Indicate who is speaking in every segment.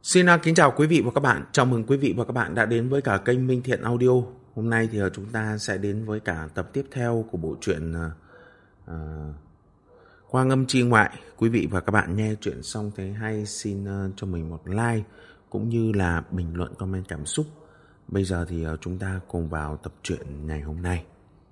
Speaker 1: Xin kính chào quý vị và các bạn. Chào mừng quý vị và các bạn đã đến với cả kênh Minh Thiện Audio. Hôm nay thì chúng ta sẽ đến với cả tập tiếp theo của bộ truyện Qua Ngâm Chi Ngoại. Quý vị và các bạn nghe chuyện xong thấy hay xin cho mình một like cũng như là bình luận comment cảm xúc. Bây giờ thì chúng ta cùng vào tập truyện ngày hôm nay.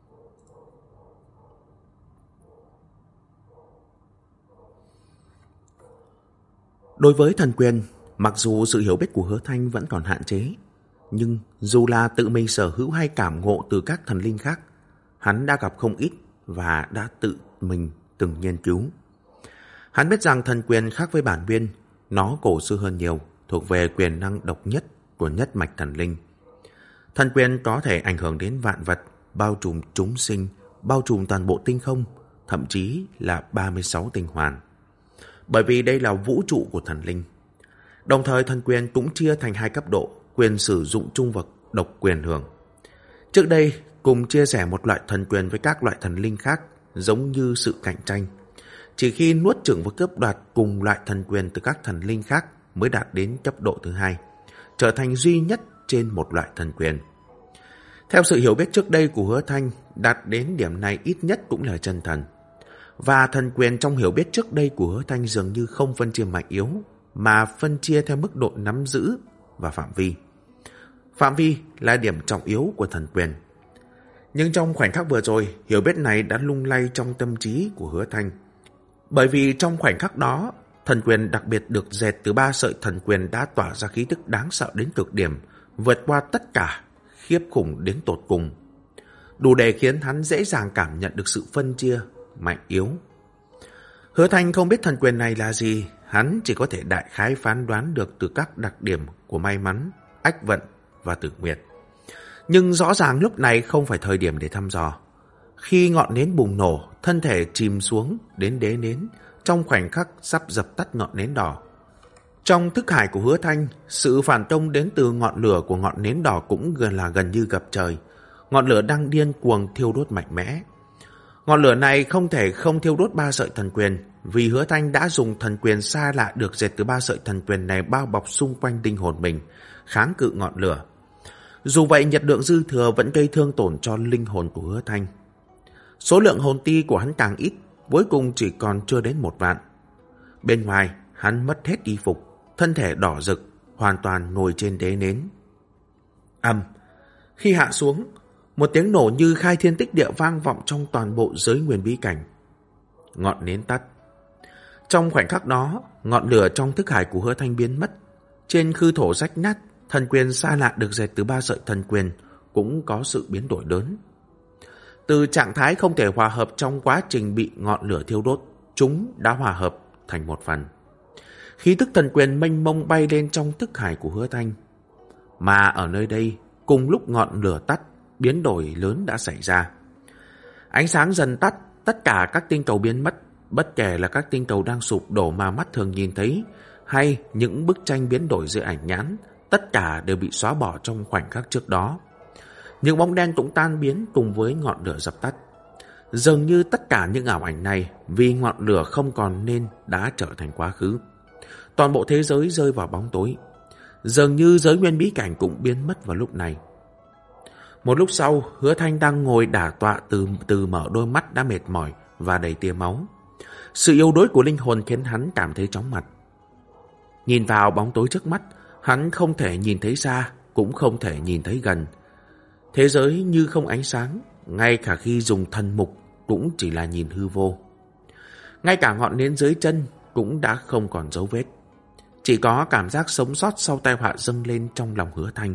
Speaker 1: Đối với thần quyền, mặc dù sự hiểu biết của Hứa Thanh vẫn còn hạn chế, nhưng dù là tự mình sở hữu hay cảm ngộ từ các thần linh khác, hắn đã gặp không ít và đã tự mình từng nghiên cứu. Hắn biết rằng thần quyền khác với bản nguyên, nó cổ xưa hơn nhiều, thuộc về quyền năng độc nhất của nhất mạch thần linh. Thần quyền có thể ảnh hưởng đến vạn vật, bao trùm chúng sinh, bao trùm toàn bộ tinh không, thậm chí là 36 tinh hoàn. Bởi vì đây là vũ trụ của thần linh. Đồng thời thần quyền cũng chia thành hai cấp độ, quyền sử dụng chung và độc quyền hưởng. Trước đây, cùng chia sẻ một loại thần quyền với các loại thần linh khác, giống như sự cạnh tranh. Chỉ khi nuốt chửng và cướp đoạt cùng loại thần quyền từ các thần linh khác mới đạt đến cấp độ thứ hai, trở thành duy nhất trên một loại thần quyền. Theo sự hiểu biết trước đây của Hứa Thanh, đạt đến điểm này ít nhất cũng là chân thần. Và thần quyền trong hiểu biết trước đây của Hứa Thanh dường như không phân chia mạnh yếu, mà phân chia theo mức độ nắm giữ và phạm vi. Phạm vi là điểm trọng yếu của thần quyền. Nhưng trong khoảnh khắc vừa rồi, hiểu biết này đã lung lay trong tâm trí của Hứa Thanh. Bởi vì trong khoảnh khắc đó, thần quyền đặc biệt được dệt từ 3 sợi thần quyền đã tỏa ra khí tức đáng sợ đến cực điểm, vượt qua tất cả, khiếp khủng đến tột cùng. Đủ để khiến hắn dễ dàng cảm nhận được sự phân chia, mạnh yếu. Hứa Thanh không biết thần quyền này là gì, hắn chỉ có thể đại khái phán đoán được từ các đặc điểm của may mắn, ách vận và tử nguyệt. Nhưng rõ ràng lúc này không phải thời điểm để thăm dò. Khi ngọn nến bùng nổ, thân thể chìm xuống đến đế nến, trong khoảnh khắc sắp dập tắt ngọn nến đỏ. Trong thức hải của Hứa Thanh, sự phản công đến từ ngọn lửa của ngọn nến đỏ cũng gần như gặp trời. Ngọn lửa đang điên cuồng thiêu đốt mạnh mẽ. Ngọn lửa này không thể không thiêu đốt 3 sợi thần quyền, vì Hứa Thanh đã dùng thần quyền xa lạ được dệt từ 3 sợi thần quyền này bao bọc xung quanh linh hồn mình, kháng cự ngọn lửa. Dù vậy, nhiệt lượng dư thừa vẫn gây thương tổn cho linh hồn của Hứa Thanh. Số lượng hồn ti của hắn càng ít, cuối cùng chỉ còn chưa đến 1 vạn. Bên ngoài, hắn mất hết y phục, thân thể đỏ rực, hoàn toàn ngồi trên đế nến. Khi hạ xuống, một tiếng nổ như khai thiên tích địa vang vọng trong toàn bộ giới nguyên bí cảnh. Ngọn nến tắt. Trong khoảnh khắc đó, ngọn lửa trong thức hải của Hứa Thanh biến mất. Trên khư thổ rách nát, thần quyền xa lạ được dệt từ 3 sợi thần quyền cũng có sự biến đổi lớn. Từ trạng thái không thể hòa hợp trong quá trình bị ngọn lửa thiêu đốt, chúng đã hòa hợp thành một phần. Khí tức thần quyền mênh mông bay lên trong thức hải của Hứa Thanh. Mà ở nơi đây, cùng lúc ngọn lửa tắt, biến đổi lớn đã xảy ra. Ánh sáng dần tắt, tất cả các tinh cầu biến mất, bất kể là các tinh cầu đang sụp đổ mà mắt thường nhìn thấy, hay những bức tranh biến đổi dưới ảnh nhãn, tất cả đều bị xóa bỏ trong khoảnh khắc trước đó. Những bóng đen cũng tan biến cùng với ngọn lửa dập tắt. Dường như tất cả những ảo ảnh này, vì ngọn lửa không còn nên đã trở thành quá khứ. Toàn bộ thế giới rơi vào bóng tối. Dường như giới nguyên bí cảnh cũng biến mất vào lúc này. Một lúc sau, Hứa Thanh đang ngồi đả tọa từ mở đôi mắt đã mệt mỏi và đầy tia máu. Sự yếu đuối của linh hồn khiến hắn cảm thấy chóng mặt. Nhìn vào bóng tối trước mắt, hắn không thể nhìn thấy xa, cũng không thể nhìn thấy gần. Thế giới như không ánh sáng, ngay cả khi dùng thần mục cũng chỉ là nhìn hư vô. Ngay cả ngọn nến dưới chân cũng đã không còn dấu vết. Chỉ có cảm giác sống sót sau tai họa dâng lên trong lòng Hứa Thanh.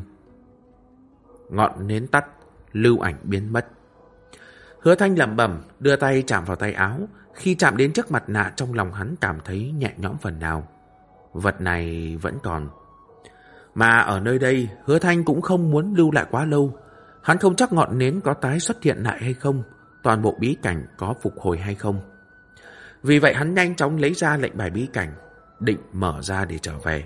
Speaker 1: Ngọn nến tắt, lưu ảnh biến mất. Hứa Thanh lẩm bẩm, đưa tay chạm vào tay áo. Khi chạm đến chiếc mặt nạ, trong lòng hắn cảm thấy nhẹ nhõm phần nào. Vật này vẫn còn. Mà ở nơi đây, Hứa Thanh cũng không muốn lưu lại quá lâu. Hắn không chắc ngọn nến có tái xuất hiện lại hay không, toàn bộ bí cảnh có phục hồi hay không. Vì vậy hắn nhanh chóng lấy ra lệnh bài bí cảnh, định mở ra để trở về.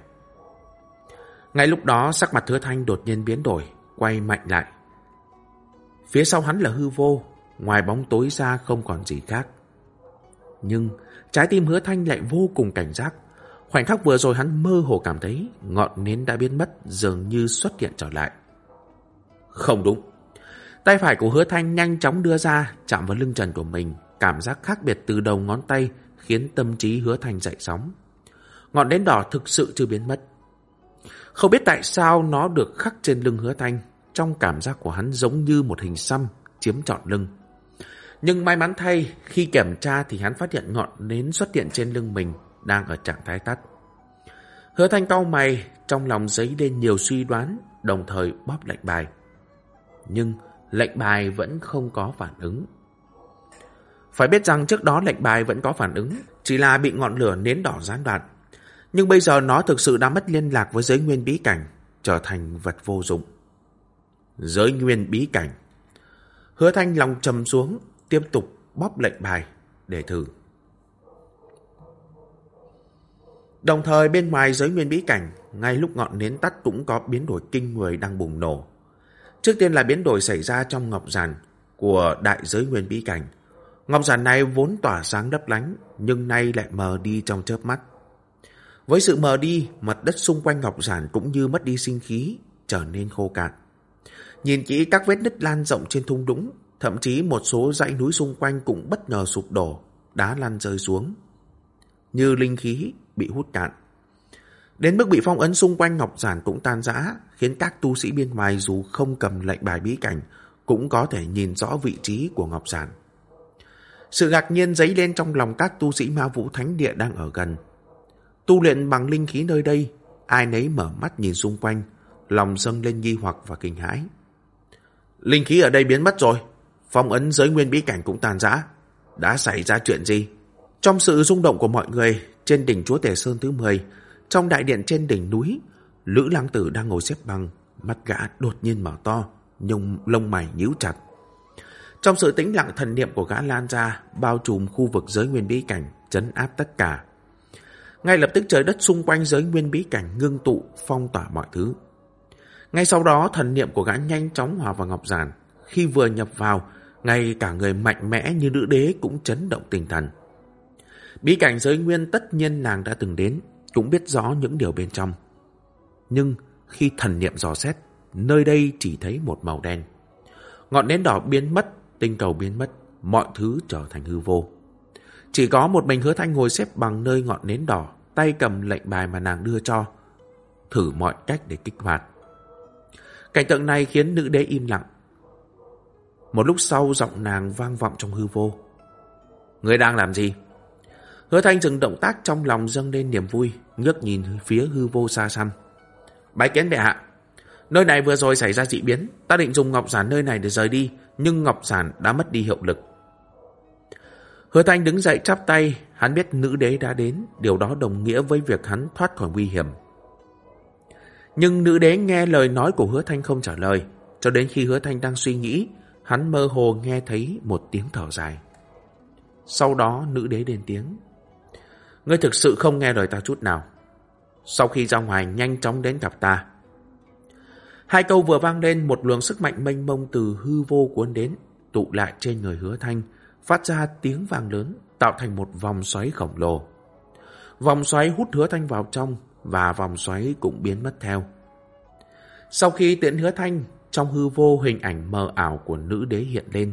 Speaker 1: Ngay lúc đó, sắc mặt Hứa Thanh đột nhiên biến đổi, quay mạnh lại. Phía sau hắn là hư vô, ngoài bóng tối ra không còn gì khác. Nhưng trái tim Hứa Thanh lại vô cùng cảnh giác. Khoảnh khắc vừa rồi hắn mơ hồ cảm thấy ngọn nến đã biến mất, dường như xuất hiện trở lại. Không đúng. Tay phải của Hứa Thanh nhanh chóng đưa ra, chạm vào lưng trần của mình. Cảm giác khác biệt từ đầu ngón tay khiến tâm trí Hứa Thanh dậy sóng. Ngọn nến đỏ thực sự chưa biến mất. Không biết tại sao nó được khắc trên lưng Hứa Thanh. Trong cảm giác của hắn giống như một hình xăm chiếm trọn lưng. Nhưng may mắn thay, khi kiểm tra thì hắn phát hiện ngọn nến xuất hiện trên lưng mình đang ở trạng thái tắt. Hứa Thanh cau mày, trong lòng dấy lên nhiều suy đoán, đồng thời bóp lệnh bài. Nhưng lệnh bài vẫn không có phản ứng. Phải biết rằng trước đó lệnh bài vẫn có phản ứng, chỉ là bị ngọn lửa nến đỏ gián đoạn. Nhưng bây giờ nó thực sự đã mất liên lạc với giới nguyên bí cảnh, trở thành vật vô dụng. Giới nguyên bí cảnh. Hứa Thanh lòng trầm xuống, tiếp tục bóp lệnh bài để thử. Đồng thời bên ngoài giới nguyên bí cảnh, ngay lúc ngọn nến tắt cũng có biến đổi kinh người đang bùng nổ. Trước tiên là biến đổi xảy ra trong ngọc giản của đại giới nguyên bí cảnh. Ngọc giản này vốn tỏa sáng lấp lánh, nhưng nay lại mờ đi trong chớp mắt. Với sự mờ đi, mặt đất xung quanh ngọc giản cũng như mất đi sinh khí, trở nên khô cạn. Nhìn kỹ các vết nứt lan rộng trên thung lũng, thậm chí một số dãy núi xung quanh cũng bất ngờ sụp đổ, đá lăn rơi xuống. Như linh khí bị hút cạn. Đến mức bị phong ấn xung quanh ngọc giản cũng tan rã, khiến các tu sĩ bên ngoài dù không cầm lệnh bài bí cảnh cũng có thể nhìn rõ vị trí của ngọc giản. Sự ngạc nhiên dấy lên trong lòng các tu sĩ Ma Vũ Thánh Địa đang ở gần. Tu luyện bằng linh khí nơi đây, ai nấy mở mắt nhìn xung quanh, lòng dâng lên nghi hoặc và kinh hãi. Linh khí ở đây biến mất rồi, phong ấn giới nguyên bí cảnh cũng tan rã. Đã xảy ra chuyện gì? Trong sự rung động của mọi người, trên đỉnh Chúa Tể Sơn thứ 10, trong đại điện trên đỉnh núi, Lữ Lăng Tử đang ngồi xếp bằng, mắt gã đột nhiên mở to, nhưng lông mày nhíu chặt. Trong sự tĩnh lặng, thần niệm của gã lan ra, bao trùm khu vực giới nguyên bí cảnh, trấn áp tất cả. Ngay lập tức trời đất xung quanh giới nguyên bí cảnh ngưng tụ, phong tỏa mọi thứ. Ngay sau đó, thần niệm của gã nhanh chóng hòa vào ngọc giản. Khi vừa nhập vào, ngay cả người mạnh mẽ như nữ đế cũng chấn động tinh thần. Bí cảnh giới nguyên tất nhiên nàng đã từng đến, cũng biết rõ những điều bên trong. Nhưng khi thần niệm dò xét, nơi đây chỉ thấy một màu đen. Ngọn nến đỏ biến mất, tinh cầu biến mất, mọi thứ trở thành hư vô. Chỉ có một mình Hứa Thanh ngồi xếp bằng nơi ngọn nến đỏ, tay cầm lệnh bài mà nàng đưa cho, thử mọi cách để kích hoạt. Cảnh tượng này khiến nữ đế im lặng. Một lúc sau giọng nàng vang vọng trong hư vô. Ngươi đang làm gì? Hứa Thanh dừng động tác, trong lòng dâng lên niềm vui, ngước nhìn phía hư vô xa xăm. Bái kiến bệ hạ. Nơi này vừa rồi xảy ra dị biến, ta định dùng ngọc giản nơi này để rời đi, nhưng ngọc giản đã mất đi hiệu lực. Hứa Thanh đứng dậy chắp tay, hắn biết nữ đế đã đến, điều đó đồng nghĩa với việc hắn thoát khỏi nguy hiểm. Nhưng nữ đế nghe lời nói của Hứa Thanh không trả lời, cho đến khi Hứa Thanh đang suy nghĩ, hắn mơ hồ nghe thấy một tiếng thở dài. Sau đó nữ đế lên tiếng. Ngươi thực sự không nghe lời ta chút nào. Sau khi ra ngoài nhanh chóng đến gặp ta. Hai câu vừa vang lên, một luồng sức mạnh mênh mông từ hư vô cuốn đến, tụ lại trên người Hứa Thanh, phát ra tiếng vang lớn, tạo thành một vòng xoáy khổng lồ. Vòng xoáy hút Hứa Thanh vào trong, và vòng xoáy cũng biến mất theo. Sau khi tiễn Hứa Thanh, trong hư vô hình ảnh mờ ảo của nữ đế hiện lên.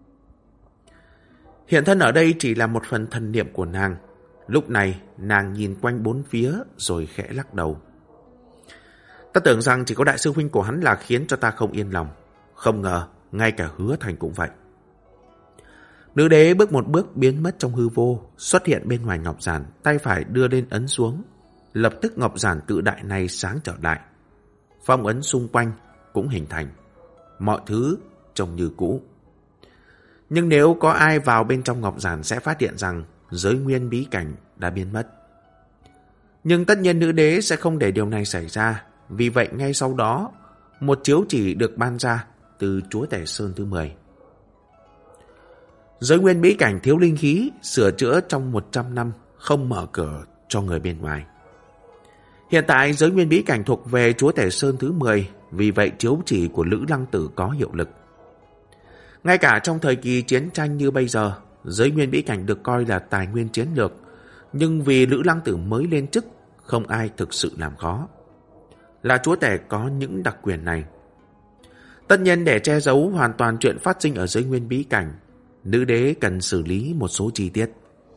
Speaker 1: Hiện thân ở đây chỉ là một phần thần niệm của nàng. Lúc này, nàng nhìn quanh bốn phía rồi khẽ lắc đầu. Ta tưởng rằng chỉ có đại sư huynh của hắn là khiến cho ta không yên lòng. Không ngờ, ngay cả Hứa Thành cũng vậy. Nữ đế bước một bước biến mất trong hư vô, xuất hiện bên ngoài ngọc giản, tay phải đưa lên ấn xuống. Lập tức ngọc giản cự đại này sáng trở lại. Phong ấn xung quanh cũng hình thành. Mọi thứ trông như cũ. Nhưng nếu có ai vào bên trong ngọc giản sẽ phát hiện rằng giới nguyên bí cảnh đã biến mất. Nhưng tất nhiên nữ đế sẽ không để điều này xảy ra. Vì vậy ngay sau đó, một chiếu chỉ được ban ra từ Chúa Tể Sơn thứ 10. Giới nguyên bí cảnh thiếu linh khí, sửa chữa trong 100 năm, không mở cửa cho người bên ngoài. Hiện tại giới nguyên bí cảnh thuộc về Chúa Tể Sơn thứ 10, vì vậy chiếu chỉ của Lữ Lăng Tử có hiệu lực. Ngay cả trong thời kỳ chiến tranh như bây giờ, giới nguyên bí cảnh được coi là tài nguyên chiến lược, nhưng vì Lữ Lăng Tử mới lên chức không ai thực sự làm khó. Là chúa tể có những đặc quyền này. Tất nhiên để che giấu hoàn toàn chuyện phát sinh ở giới nguyên bí cảnh, nữ đế cần xử lý một số chi tiết.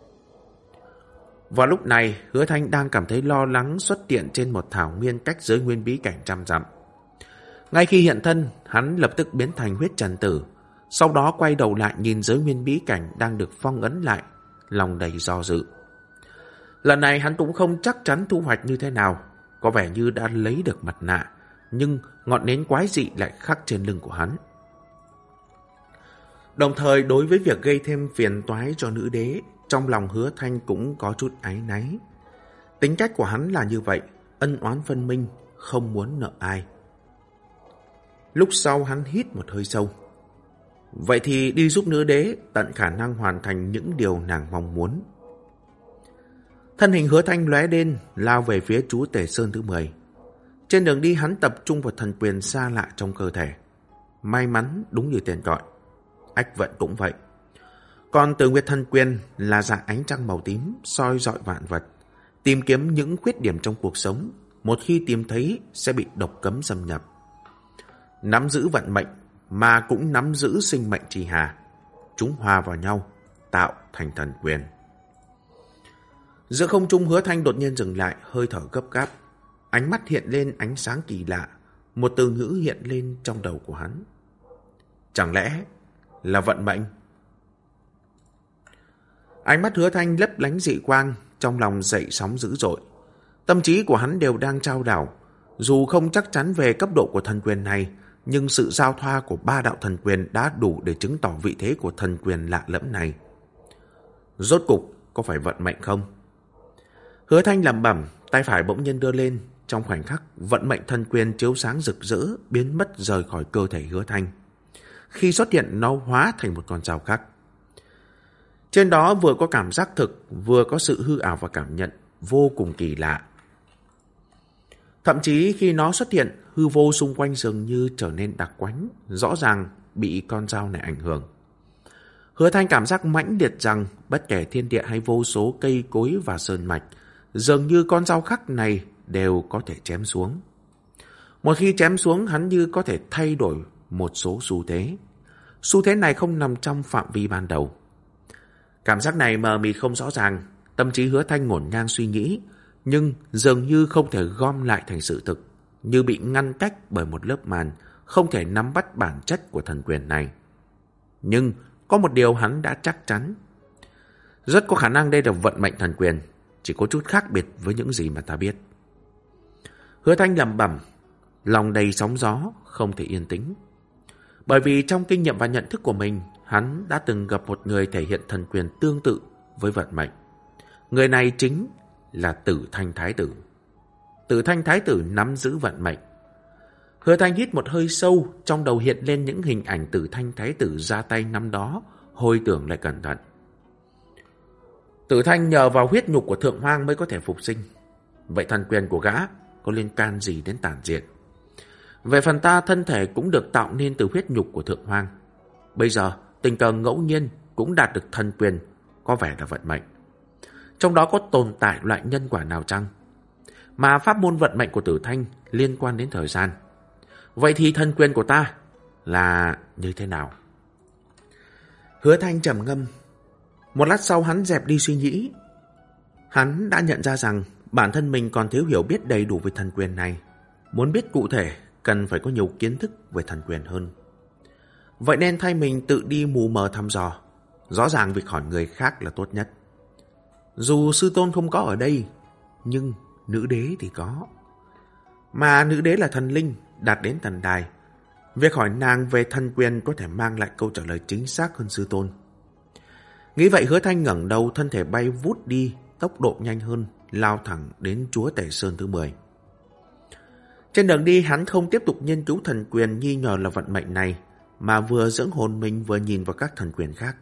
Speaker 1: Vào lúc này, Hứa Thanh đang cảm thấy lo lắng xuất hiện trên một thảo nguyên cách giới nguyên bí cảnh 100 dặm. Ngay khi hiện thân, hắn lập tức biến thành huyết trần tử, sau đó quay đầu lại nhìn giới nguyên bí cảnh đang được phong ấn lại, lòng đầy do dự. Lần này hắn cũng không chắc chắn thu hoạch như thế nào, có vẻ như đã lấy được mặt nạ, nhưng ngọn nến quái dị lại khắc trên lưng của hắn. Đồng thời đối với việc gây thêm phiền toái cho nữ đế, trong lòng Hứa Thanh cũng có chút áy náy. Tính cách của hắn là như vậy, ân oán phân minh, không muốn nợ ai. Lúc sau hắn hít một hơi sâu. Vậy thì đi giúp nữ đế tận khả năng hoàn thành những điều nàng mong muốn. Thân hình Hứa Thanh lóe lên, lao về phía chúa tể Sơn thứ 10. Trên đường đi hắn tập trung vào thần quyền xa lạ trong cơ thể. May mắn đúng như tên gọi. Ách vận cũng vậy. Còn Tử Nguyệt thần quyền là dạng ánh trăng màu tím soi rọi vạn vật, tìm kiếm những khuyết điểm trong cuộc sống, một khi tìm thấy sẽ bị độc cấm xâm nhập. Nắm giữ vận mệnh mà cũng nắm giữ sinh mệnh trì hà. Chúng hòa vào nhau, tạo thành thần quyền. Giữa không trung Hứa Thanh đột nhiên dừng lại, hơi thở gấp gáp. Ánh mắt hiện lên ánh sáng kỳ lạ, một từ ngữ hiện lên trong đầu của hắn. Chẳng lẽ là vận mệnh? Ánh mắt Hứa Thanh lấp lánh dị quang, trong lòng dậy sóng dữ dội. Tâm trí của hắn đều đang trao đảo. Dù không chắc chắn về cấp độ của thần quyền này, nhưng sự giao thoa của 3 đạo thần quyền đã đủ để chứng tỏ vị thế của thần quyền lạ lẫm này. Rốt cục có phải vận mệnh không? Hứa Thanh lẩm bẩm, tay phải bỗng nhiên đưa lên. Trong khoảnh khắc, vận mệnh thần quyền chiếu sáng rực rỡ, biến mất rời khỏi cơ thể Hứa Thanh. Khi xuất hiện, nó hóa thành một con dao khắc. Trên đó vừa có cảm giác thực, vừa có sự hư ảo và cảm nhận vô cùng kỳ lạ. Thậm chí khi nó xuất hiện, hư vô xung quanh dường như trở nên đặc quánh, rõ ràng bị con dao này ảnh hưởng. Hứa Thanh cảm giác mãnh liệt rằng bất kể thiên địa hay vô số cây cối và sơn mạch, dường như con dao khắc này đều có thể chém xuống. Một khi chém xuống, hắn như có thể thay đổi một số xu thế. Xu thế này không nằm trong phạm vi ban đầu. Cảm giác này mờ mịt không rõ ràng, tâm trí Hứa Thanh ngổn ngang suy nghĩ, nhưng dường như không thể gom lại thành sự thực, như bị ngăn cách bởi một lớp màn, không thể nắm bắt bản chất của thần quyền này. Nhưng có một điều hắn đã chắc chắn. Rất có khả năng đây là vận mệnh thần quyền, chỉ có chút khác biệt với những gì mà ta biết. Hứa Thanh lẩm bẩm, lòng đầy sóng gió, không thể yên tĩnh. Bởi vì trong kinh nghiệm và nhận thức của mình, hắn đã từng gặp một người thể hiện thần quyền tương tự với vận mệnh. Người này chính là Tử Thanh Thái Tử. Tử Thanh Thái Tử nắm giữ vận mệnh. Hứa Thanh hít một hơi sâu, trong đầu hiện lên những hình ảnh Tử Thanh Thái Tử ra tay năm đó, hồi tưởng lại cẩn thận. Tử Thanh nhờ vào huyết nhục của Thượng Hoang mới có thể phục sinh. Vậy thần quyền của gã có liên can gì đến tản diện? Về phần ta, thân thể cũng được tạo nên từ huyết nhục của Thượng Hoang. Bây giờ, tình cờ ngẫu nhiên cũng đạt được thần quyền, có vẻ là vận mệnh. Trong đó có tồn tại loại nhân quả nào chăng? Mà pháp môn vận mệnh của Tử Thanh liên quan đến thời gian. Vậy thì thần quyền của ta là như thế nào? Hứa Thanh trầm ngâm. Một lát sau hắn dẹp đi suy nghĩ. Hắn đã nhận ra rằng bản thân mình còn thiếu hiểu biết đầy đủ về thần quyền này. Muốn biết cụ thể, cần phải có nhiều kiến thức về thần quyền hơn. Vậy nên thay mình tự đi mù mờ thăm dò. Rõ ràng việc hỏi người khác là tốt nhất. Dù sư tôn không có ở đây, nhưng nữ đế thì có. Mà nữ đế là thần linh, đạt đến thần đài. Việc hỏi nàng về thần quyền có thể mang lại câu trả lời chính xác hơn sư tôn. Nghĩ vậy, Hứa Thanh ngẩng đầu, thân thể bay vút đi, tốc độ nhanh hơn, lao thẳng đến chúa tể Sơn thứ 10. Trên đường đi, hắn không tiếp tục nghiên cứu thần quyền nghi ngờ là vận mệnh này, mà vừa dưỡng hồn mình vừa nhìn vào các thần quyền khác.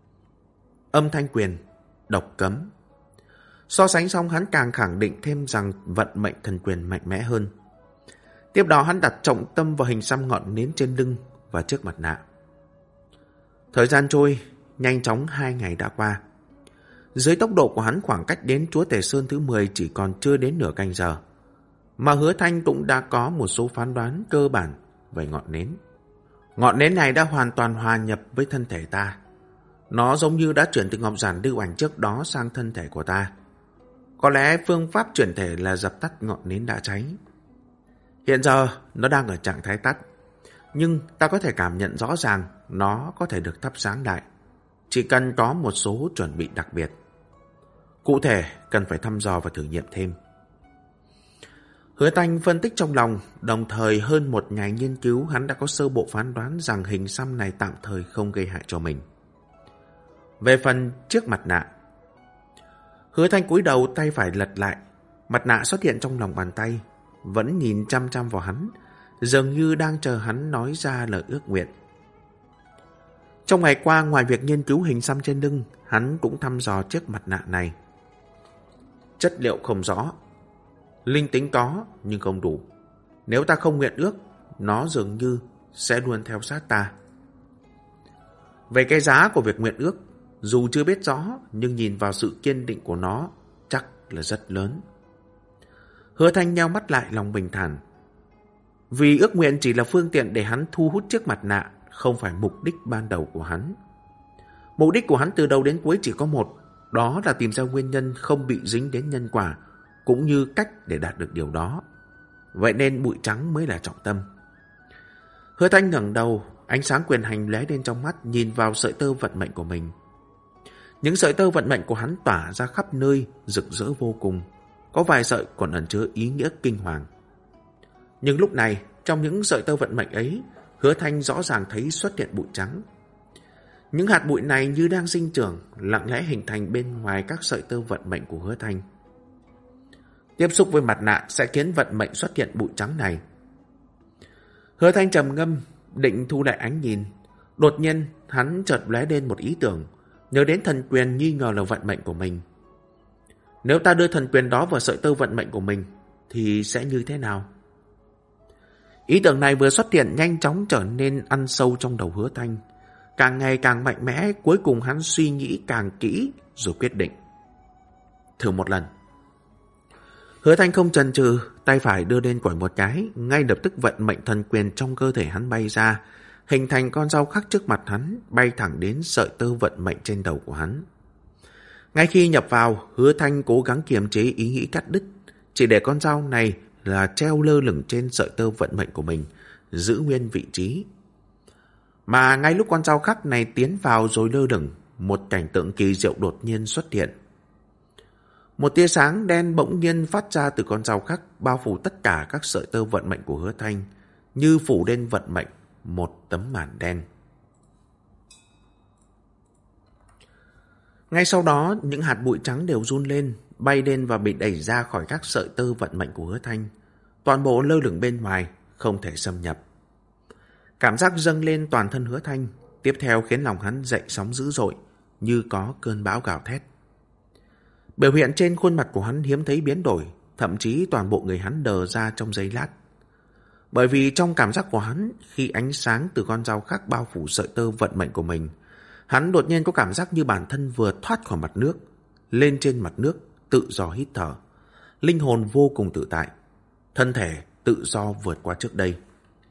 Speaker 1: Âm thanh quyền, độc cấm. So sánh xong, hắn càng khẳng định thêm rằng vận mệnh thần quyền mạnh mẽ hơn. Tiếp đó hắn đặt trọng tâm vào hình xăm ngọn nến trên lưng và trước mặt nạ. Thời gian trôi, nhanh chóng 2 ngày đã qua. Dưới tốc độ của hắn, khoảng cách đến Chúa Tể Sơn thứ 10 chỉ còn chưa đến nửa canh giờ. Mà Hứa Thanh cũng đã có một số phán đoán cơ bản về ngọn nến. Ngọn nến này đã hoàn toàn hòa nhập với thân thể ta. Nó giống như đã chuyển từ ngọc giản lưu ảnh trước đó sang thân thể của ta. Có lẽ phương pháp chuyển thể là dập tắt ngọn nến đã cháy. Hiện giờ nó đang ở trạng thái tắt, nhưng ta có thể cảm nhận rõ ràng nó có thể được thắp sáng lại. Chỉ cần có một số chuẩn bị đặc biệt. Cụ thể cần phải thăm dò và thử nghiệm thêm. Hứa Thanh phân tích trong lòng, đồng thời hơn một ngày nghiên cứu hắn đã có sơ bộ phán đoán rằng hình xăm này tạm thời không gây hại cho mình. Về phần chiếc mặt nạ, Hứa Thanh cúi đầu, tay phải lật lại. Mặt nạ xuất hiện trong lòng bàn tay, vẫn nhìn chăm chăm vào hắn, dường như đang chờ hắn nói ra lời ước nguyện. Trong ngày qua, ngoài việc nghiên cứu hình xăm trên lưng, hắn cũng thăm dò chiếc mặt nạ này. Chất liệu không rõ, linh tính có nhưng không đủ. Nếu ta không nguyện ước, nó dường như sẽ luôn theo sát ta. Về cái giá của việc nguyện ước, dù chưa biết rõ, nhưng nhìn vào sự kiên định của nó, chắc là rất lớn. Hứa Thanh nheo mắt lại, lòng bình thản. Vì ước nguyện chỉ là phương tiện để hắn thu hút chiếc mặt nạ, không phải mục đích ban đầu của hắn. Mục đích của hắn từ đầu đến cuối chỉ có một, đó là tìm ra nguyên nhân không bị dính đến nhân quả, cũng như cách để đạt được điều đó. Vậy nên bụi trắng mới là trọng tâm. Hứa Thanh ngẩng đầu, ánh sáng quyền hành lóe lên trong mắt, nhìn vào sợi tơ vận mệnh của mình. Những sợi tơ vận mệnh của hắn tỏa ra khắp nơi, rực rỡ vô cùng. Có vài sợi còn ẩn chứa ý nghĩa kinh hoàng. Nhưng lúc này, trong những sợi tơ vận mệnh ấy, Hứa Thanh rõ ràng thấy xuất hiện bụi trắng. Những hạt bụi này như đang sinh trưởng, lặng lẽ hình thành bên ngoài các sợi tơ vận mệnh của Hứa Thanh. Tiếp xúc với mặt nạ sẽ khiến vận mệnh xuất hiện bụi trắng này. Hứa Thanh trầm ngâm, định thu lại ánh nhìn. Đột nhiên, hắn chợt lóe lên một ý tưởng, nhớ đến thần quyền nghi ngờ là vận mệnh của mình. Nếu ta đưa thần quyền đó vào sợi tơ vận mệnh của mình, thì sẽ như thế nào? Ý tưởng này vừa xuất hiện nhanh chóng trở nên ăn sâu trong đầu Hứa Thanh. Càng ngày càng mạnh mẽ, cuối cùng hắn suy nghĩ càng kỹ rồi quyết định. Thử một lần. Hứa Thanh không chần chừ, tay phải đưa lên quẩy một cái, ngay lập tức vận mệnh thần quyền trong cơ thể hắn bay ra, hình thành con dao khắc trước mặt hắn, bay thẳng đến sợi tơ vận mệnh trên đầu của hắn. Ngay khi nhập vào, Hứa Thanh cố gắng kiềm chế ý nghĩ cắt đứt, chỉ để con dao này là treo lơ lửng trên sợi tơ vận mệnh của mình, giữ nguyên vị trí. Mà ngay lúc con dao khắc này tiến vào rồi lơ lửng, một cảnh tượng kỳ diệu đột nhiên xuất hiện. Một tia sáng đen bỗng nhiên phát ra từ con dao khắc, bao phủ tất cả các sợi tơ vận mệnh của Hứa Thanh, như phủ lên vận mệnh một tấm màn đen. Ngay sau đó, những hạt bụi trắng đều run lên, bay lên và bị đẩy ra khỏi các sợi tơ vận mệnh của Hứa Thanh. Toàn bộ lơ lửng bên ngoài, không thể xâm nhập. Cảm giác dâng lên toàn thân Hứa Thanh, tiếp theo khiến lòng hắn dậy sóng dữ dội, như có cơn bão gào thét. Biểu hiện trên khuôn mặt của hắn hiếm thấy biến đổi, thậm chí toàn bộ người hắn đờ ra trong giây lát. Bởi vì trong cảm giác của hắn, khi ánh sáng từ con dao khắc bao phủ sợi tơ vận mệnh của mình, hắn đột nhiên có cảm giác như bản thân vừa thoát khỏi mặt nước, lên trên mặt nước, tự do hít thở. Linh hồn vô cùng tự tại, thân thể tự do vượt qua trước đây.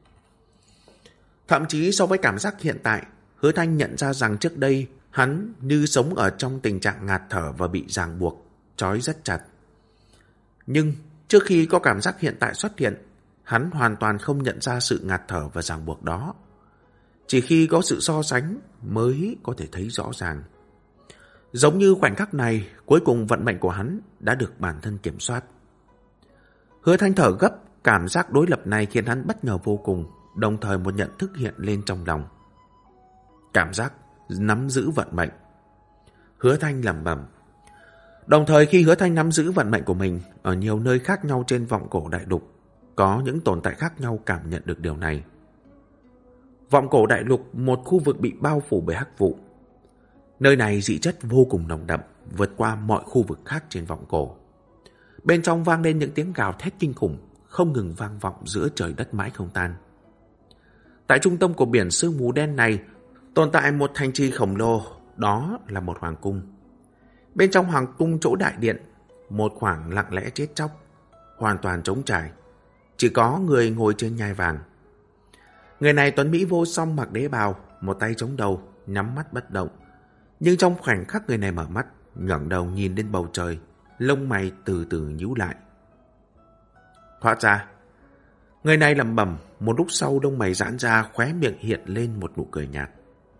Speaker 1: Thậm chí so với cảm giác hiện tại, Hứa Thanh nhận ra rằng trước đây hắn như sống ở trong tình trạng ngạt thở và bị ràng buộc, trói rất chặt. Nhưng trước khi có cảm giác hiện tại xuất hiện, hắn hoàn toàn không nhận ra sự ngạt thở và ràng buộc đó. Chỉ khi có sự so sánh mới có thể thấy rõ ràng. Giống như khoảnh khắc này, cuối cùng vận mệnh của hắn đã được bản thân kiểm soát. Hứa Thanh thở gấp, cảm giác đối lập này khiến hắn bất ngờ vô cùng, đồng thời một nhận thức hiện lên trong lòng. Cảm giác nắm giữ vận mệnh. Hứa Thanh lẩm bẩm. Đồng thời khi Hứa Thanh nắm giữ vận mệnh của mình, ở nhiều nơi khác nhau trên vọng cổ đại lục, có những tồn tại khác nhau cảm nhận được điều này. Vọng cổ đại lục, một khu vực bị bao phủ bởi hắc vụ. Nơi này dị chất vô cùng nồng đậm, vượt qua mọi khu vực khác trên vọng cổ. Bên trong vang lên những tiếng gào thét kinh khủng, không ngừng vang vọng giữa trời đất mãi không tan. Tại trung tâm của biển sương mù đen này, tồn tại một thành trì khổng lồ, đó là một hoàng cung. Bên trong hoàng cung chỗ đại điện, một khoảng lặng lẽ chết chóc, hoàn toàn trống trải. Chỉ có người ngồi trên nhai vàng. Người này tuấn mỹ vô song, mặc đế bào, một tay chống đầu, nhắm mắt bất động. Nhưng trong khoảnh khắc người này mở mắt, ngẩng đầu nhìn lên bầu trời, lông mày từ từ nhíu lại. Thoát ra. Người này lẩm bẩm, một lúc sau lông mày giãn ra, khóe miệng hiện lên một nụ cười nhạt.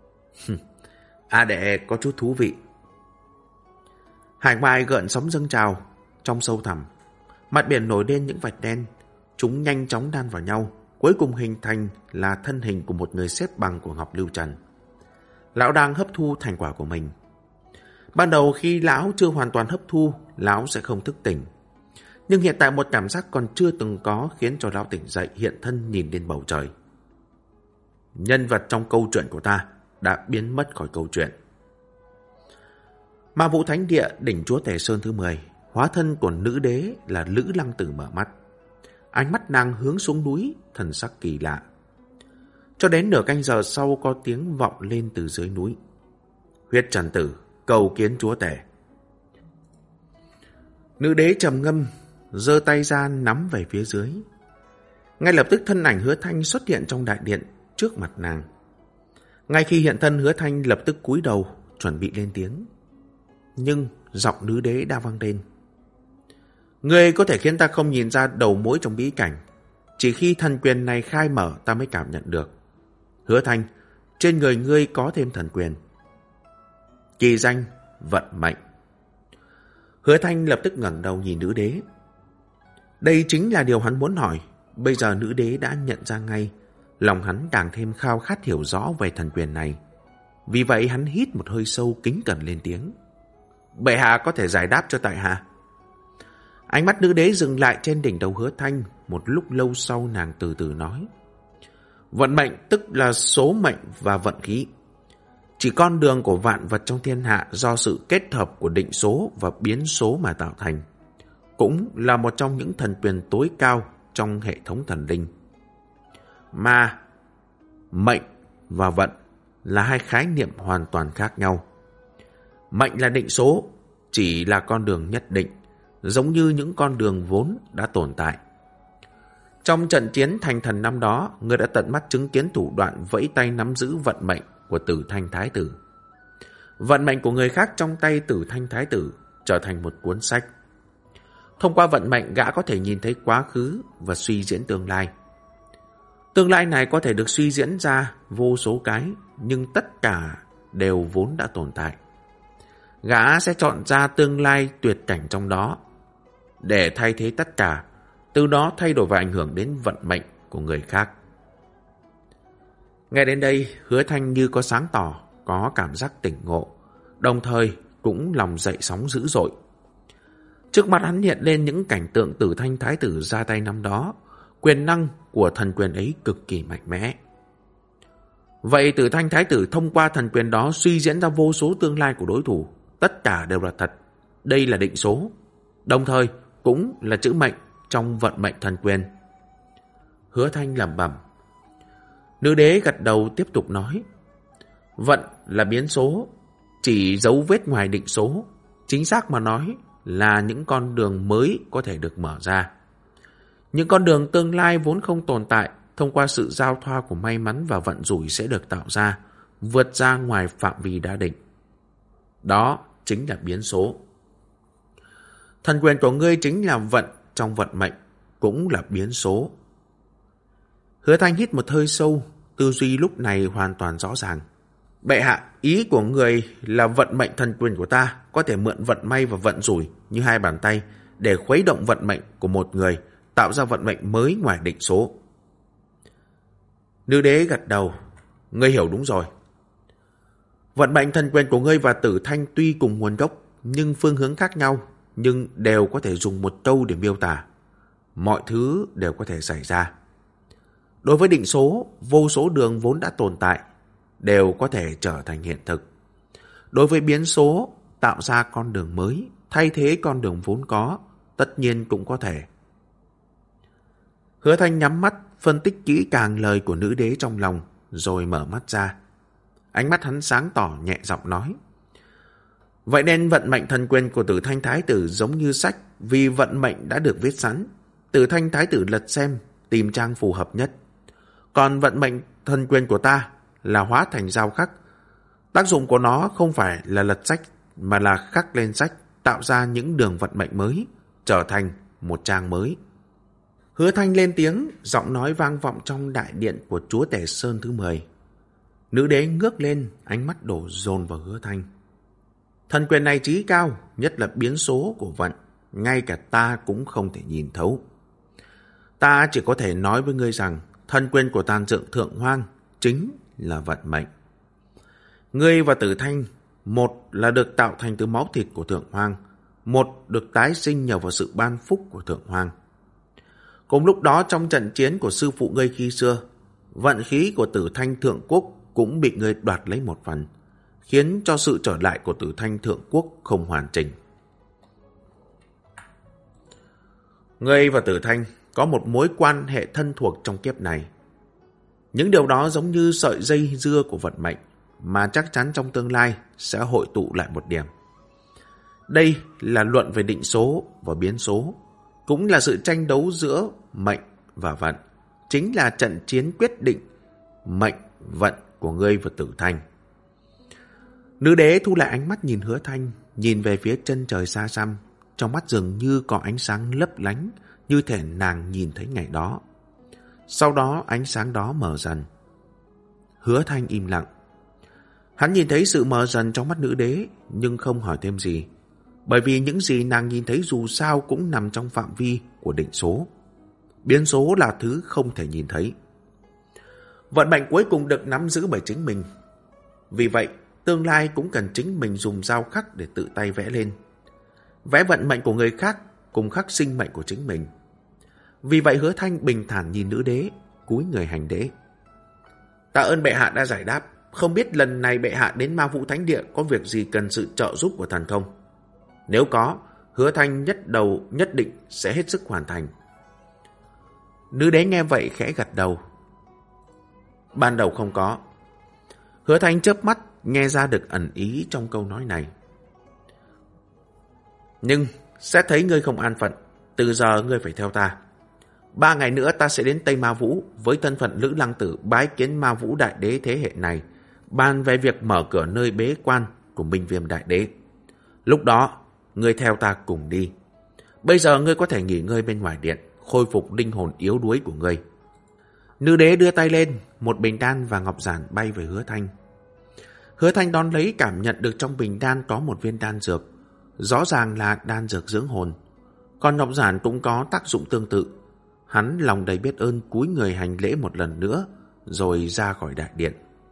Speaker 1: A đệ có chút thú vị. Hải ngoại gợn sóng dâng trào, trong sâu thẳm. Mặt biển nổi lên những vạch đen, chúng nhanh chóng đan vào nhau, cuối cùng hình thành là thân hình của một người xếp bằng của Ngọc Lưu Trần. Lão đang hấp thu thành quả của mình. Ban đầu khi lão chưa hoàn toàn hấp thu, lão sẽ không thức tỉnh. Nhưng hiện tại một cảm giác còn chưa từng có khiến cho lão tỉnh dậy, hiện thân nhìn lên bầu trời. Nhân vật trong câu chuyện của ta đã biến mất khỏi câu chuyện. Ma Vũ Thánh Địa đỉnh chúa Tề Sơn thứ 10, hóa thân của nữ đế là Lữ Lăng Tử mở mắt. Ánh mắt nàng hướng xuống núi, thần sắc kỳ lạ. Cho đến nửa canh giờ sau có tiếng vọng lên từ dưới núi. Huyết Trần Tử cầu kiến chúa Tề. Nữ đế trầm ngâm, giơ tay ra nắm về phía dưới. Ngay lập tức thân ảnh Hứa Thanh xuất hiện trong đại điện trước mặt nàng. Ngay khi hiện thân, Hứa Thanh lập tức cúi đầu chuẩn bị lên tiếng. Nhưng giọng nữ đế đã vang lên. Ngươi có thể khiến ta không nhìn ra đầu mối trong bí cảnh. Chỉ khi thần quyền này khai mở ta mới cảm nhận được. Hứa Thanh, trên người ngươi có thêm thần quyền. Kỳ danh vận mệnh. Hứa Thanh lập tức ngẩng đầu nhìn nữ đế. Đây chính là điều hắn muốn hỏi. Bây giờ nữ đế đã nhận ra ngay. Lòng hắn càng thêm khao khát hiểu rõ về thần quyền này. Vì vậy hắn hít một hơi sâu, kính cẩn lên tiếng. Bệ hạ có thể giải đáp cho tại hạ. Ánh mắt nữ đế dừng lại trên đỉnh đầu Hứa Thanh. Một lúc lâu sau nàng từ từ nói. Vận mệnh tức là số mệnh và vận khí. Chỉ con đường của vạn vật trong thiên hạ do sự kết hợp của định số và biến số mà tạo thành. Cũng là một trong những thần quyền tối cao trong hệ thống thần linh. Mà mệnh và vận là hai khái niệm hoàn toàn khác nhau. Mệnh là định số, chỉ là con đường nhất định, giống như những con đường vốn đã tồn tại. Trong trận chiến thành thần năm đó, người đã tận mắt chứng kiến thủ đoạn vẫy tay nắm giữ vận mệnh của Tử Thanh Thái Tử. Vận mệnh của người khác trong tay Tử Thanh Thái Tử trở thành một cuốn sách. Thông qua vận mệnh, gã có thể nhìn thấy quá khứ và suy diễn tương lai. Tương lai này có thể được suy diễn ra vô số cái, nhưng tất cả đều vốn đã tồn tại. Gã sẽ chọn ra tương lai tuyệt cảnh trong đó để thay thế tất cả, từ đó thay đổi và ảnh hưởng đến vận mệnh của người khác. Nghe đến đây, Hứa Thanh như có sáng tỏ, có cảm giác tỉnh ngộ, đồng thời cũng lòng dậy sóng dữ dội. Trước mắt hắn hiện lên những cảnh tượng Tử Thanh Thái Tử ra tay năm đó, quyền năng của thần quyền ấy cực kỳ mạnh mẽ. Vậy Tử Thanh Thái Tử thông qua thần quyền đó suy diễn ra vô số tương lai của đối thủ, tất cả đều là thật. Đây là định số, đồng thời cũng là chữ mệnh trong vận mệnh thần quyền. Hứa Thanh lẩm bẩm. Nữ đế gật đầu tiếp tục nói. Vận là biến số, chỉ dấu vết ngoài định số. Chính xác mà nói là những con đường mới có thể được mở ra. Những con đường tương lai vốn không tồn tại, thông qua sự giao thoa của may mắn và vận rủi sẽ được tạo ra, vượt ra ngoài phạm vi đã định. Đó chính là biến số. Thần quyền của ngươi chính là vận trong vận mệnh, cũng là biến số. Hứa Thanh hít một hơi sâu, tư duy lúc này hoàn toàn rõ ràng. Bệ hạ, ý của người là vận mệnh thần quyền của ta có thể mượn vận may và vận rủi như hai bàn tay để khuấy động vận mệnh của một người, tạo ra vận mệnh mới ngoài định số. Nữ đế gật đầu. Ngươi hiểu đúng rồi. Vận mệnh thần quyền của ngươi và Tử Thanh tuy cùng nguồn gốc, nhưng phương hướng khác nhau, nhưng đều có thể dùng một câu để miêu tả. Mọi thứ đều có thể xảy ra. Đối với định số, vô số đường vốn đã tồn tại, đều có thể trở thành hiện thực. Đối với biến số, tạo ra con đường mới, thay thế con đường vốn có, tất nhiên cũng có thể. Hứa Thanh nhắm mắt, phân tích kỹ càng lời của nữ đế trong lòng, rồi mở mắt ra. Ánh mắt hắn sáng tỏ nhẹ giọng nói. Vậy nên vận mệnh thần quyền của Tử Thanh Thái Tử giống như sách, vì vận mệnh đã được viết sẵn. Tử Thanh Thái Tử lật xem, tìm trang phù hợp nhất. Còn vận mệnh thần quyền của ta là hóa thành dao khắc. Tác dụng của nó không phải là lật sách, mà là khắc lên sách, tạo ra những đường vận mệnh mới, trở thành một trang mới. Hứa Thanh lên tiếng, giọng nói vang vọng trong đại điện của chúa Tể Sơn thứ 10. Nữ đế ngước lên, ánh mắt đổ dồn vào Hứa Thanh. Thần quyền này trí cao, nhất là biến số của vận, ngay cả ta cũng không thể nhìn thấu. Ta chỉ có thể nói với ngươi rằng, thần quyền của Tàn Dượng Thượng Hoang chính là vận mệnh. Ngươi và Tử Thanh, một là được tạo thành từ máu thịt của Thượng Hoang, một được tái sinh nhờ vào sự ban phúc của Thượng Hoang. Cùng lúc đó trong trận chiến của sư phụ ngươi khi xưa, vận khí của Tử Thanh Thượng Quốc cũng bị ngươi đoạt lấy một phần, khiến cho sự trở lại của Tử Thanh Thượng Quốc không hoàn chỉnh. Ngươi và Tử Thanh có một mối quan hệ thân thuộc trong kiếp này. Những điều đó giống như sợi dây dưa của vận mệnh, mà chắc chắn trong tương lai sẽ hội tụ lại một điểm. Đây là luận về định số và biến số, cũng là sự tranh đấu giữa mệnh và vận, chính là trận chiến quyết định mệnh vận của ngươi và Tử Thanh. Nữ đế thu lại ánh mắt nhìn Hứa Thanh, nhìn về phía chân trời xa xăm, trong mắt dường như có ánh sáng lấp lánh, như thể nàng nhìn thấy ngày đó. Sau đó ánh sáng đó mờ dần. Hứa Thanh im lặng. Hắn nhìn thấy sự mờ dần trong mắt nữ đế, nhưng không hỏi thêm gì, bởi vì những gì nàng nhìn thấy dù sao cũng nằm trong phạm vi của định số. Biến số là thứ không thể nhìn thấy. Vận mệnh cuối cùng được nắm giữ bởi chính mình. Vì vậy, tương lai cũng cần chính mình dùng dao khắc để tự tay vẽ lên. Vẽ vận mệnh của người khác cùng khắc sinh mệnh của chính mình. Vì vậy Hứa Thanh bình thản nhìn nữ đế, cúi người hành lễ. Tạ ơn bệ hạ đã giải đáp. Không biết lần này bệ hạ đến Ma Vũ Thánh Địa có việc gì cần sự trợ giúp của thần không? Nếu có, Hứa Thanh nhất định sẽ hết sức hoàn thành. Nữ đế nghe vậy khẽ gật đầu. Ban đầu không có. Hứa Thanh chớp mắt, nghe ra được ẩn ý trong câu nói này. Nhưng sẽ thấy ngươi không an phận, từ giờ ngươi phải theo ta. 3 ngày nữa ta sẽ đến Tây Ma Vũ với thân phận Lữ Lăng Tử bái kiến Ma Vũ Đại Đế thế hệ này, bàn về việc mở cửa nơi bế quan của Minh Viêm Đại Đế. Lúc đó, ngươi theo ta cùng đi. Bây giờ ngươi có thể nghỉ ngơi bên ngoài điện, khôi phục linh hồn yếu đuối của ngươi. Nữ đế đưa tay lên, một bình đan và ngọc giản bay về Hứa Thanh. Hứa Thanh đón lấy, cảm nhận được trong bình đan có một viên đan dược. Rõ ràng là đan dược dưỡng hồn. Còn ngọc giản cũng có tác dụng tương tự. Hắn lòng đầy biết ơn cúi người hành lễ một lần nữa, rồi ra khỏi đại điện.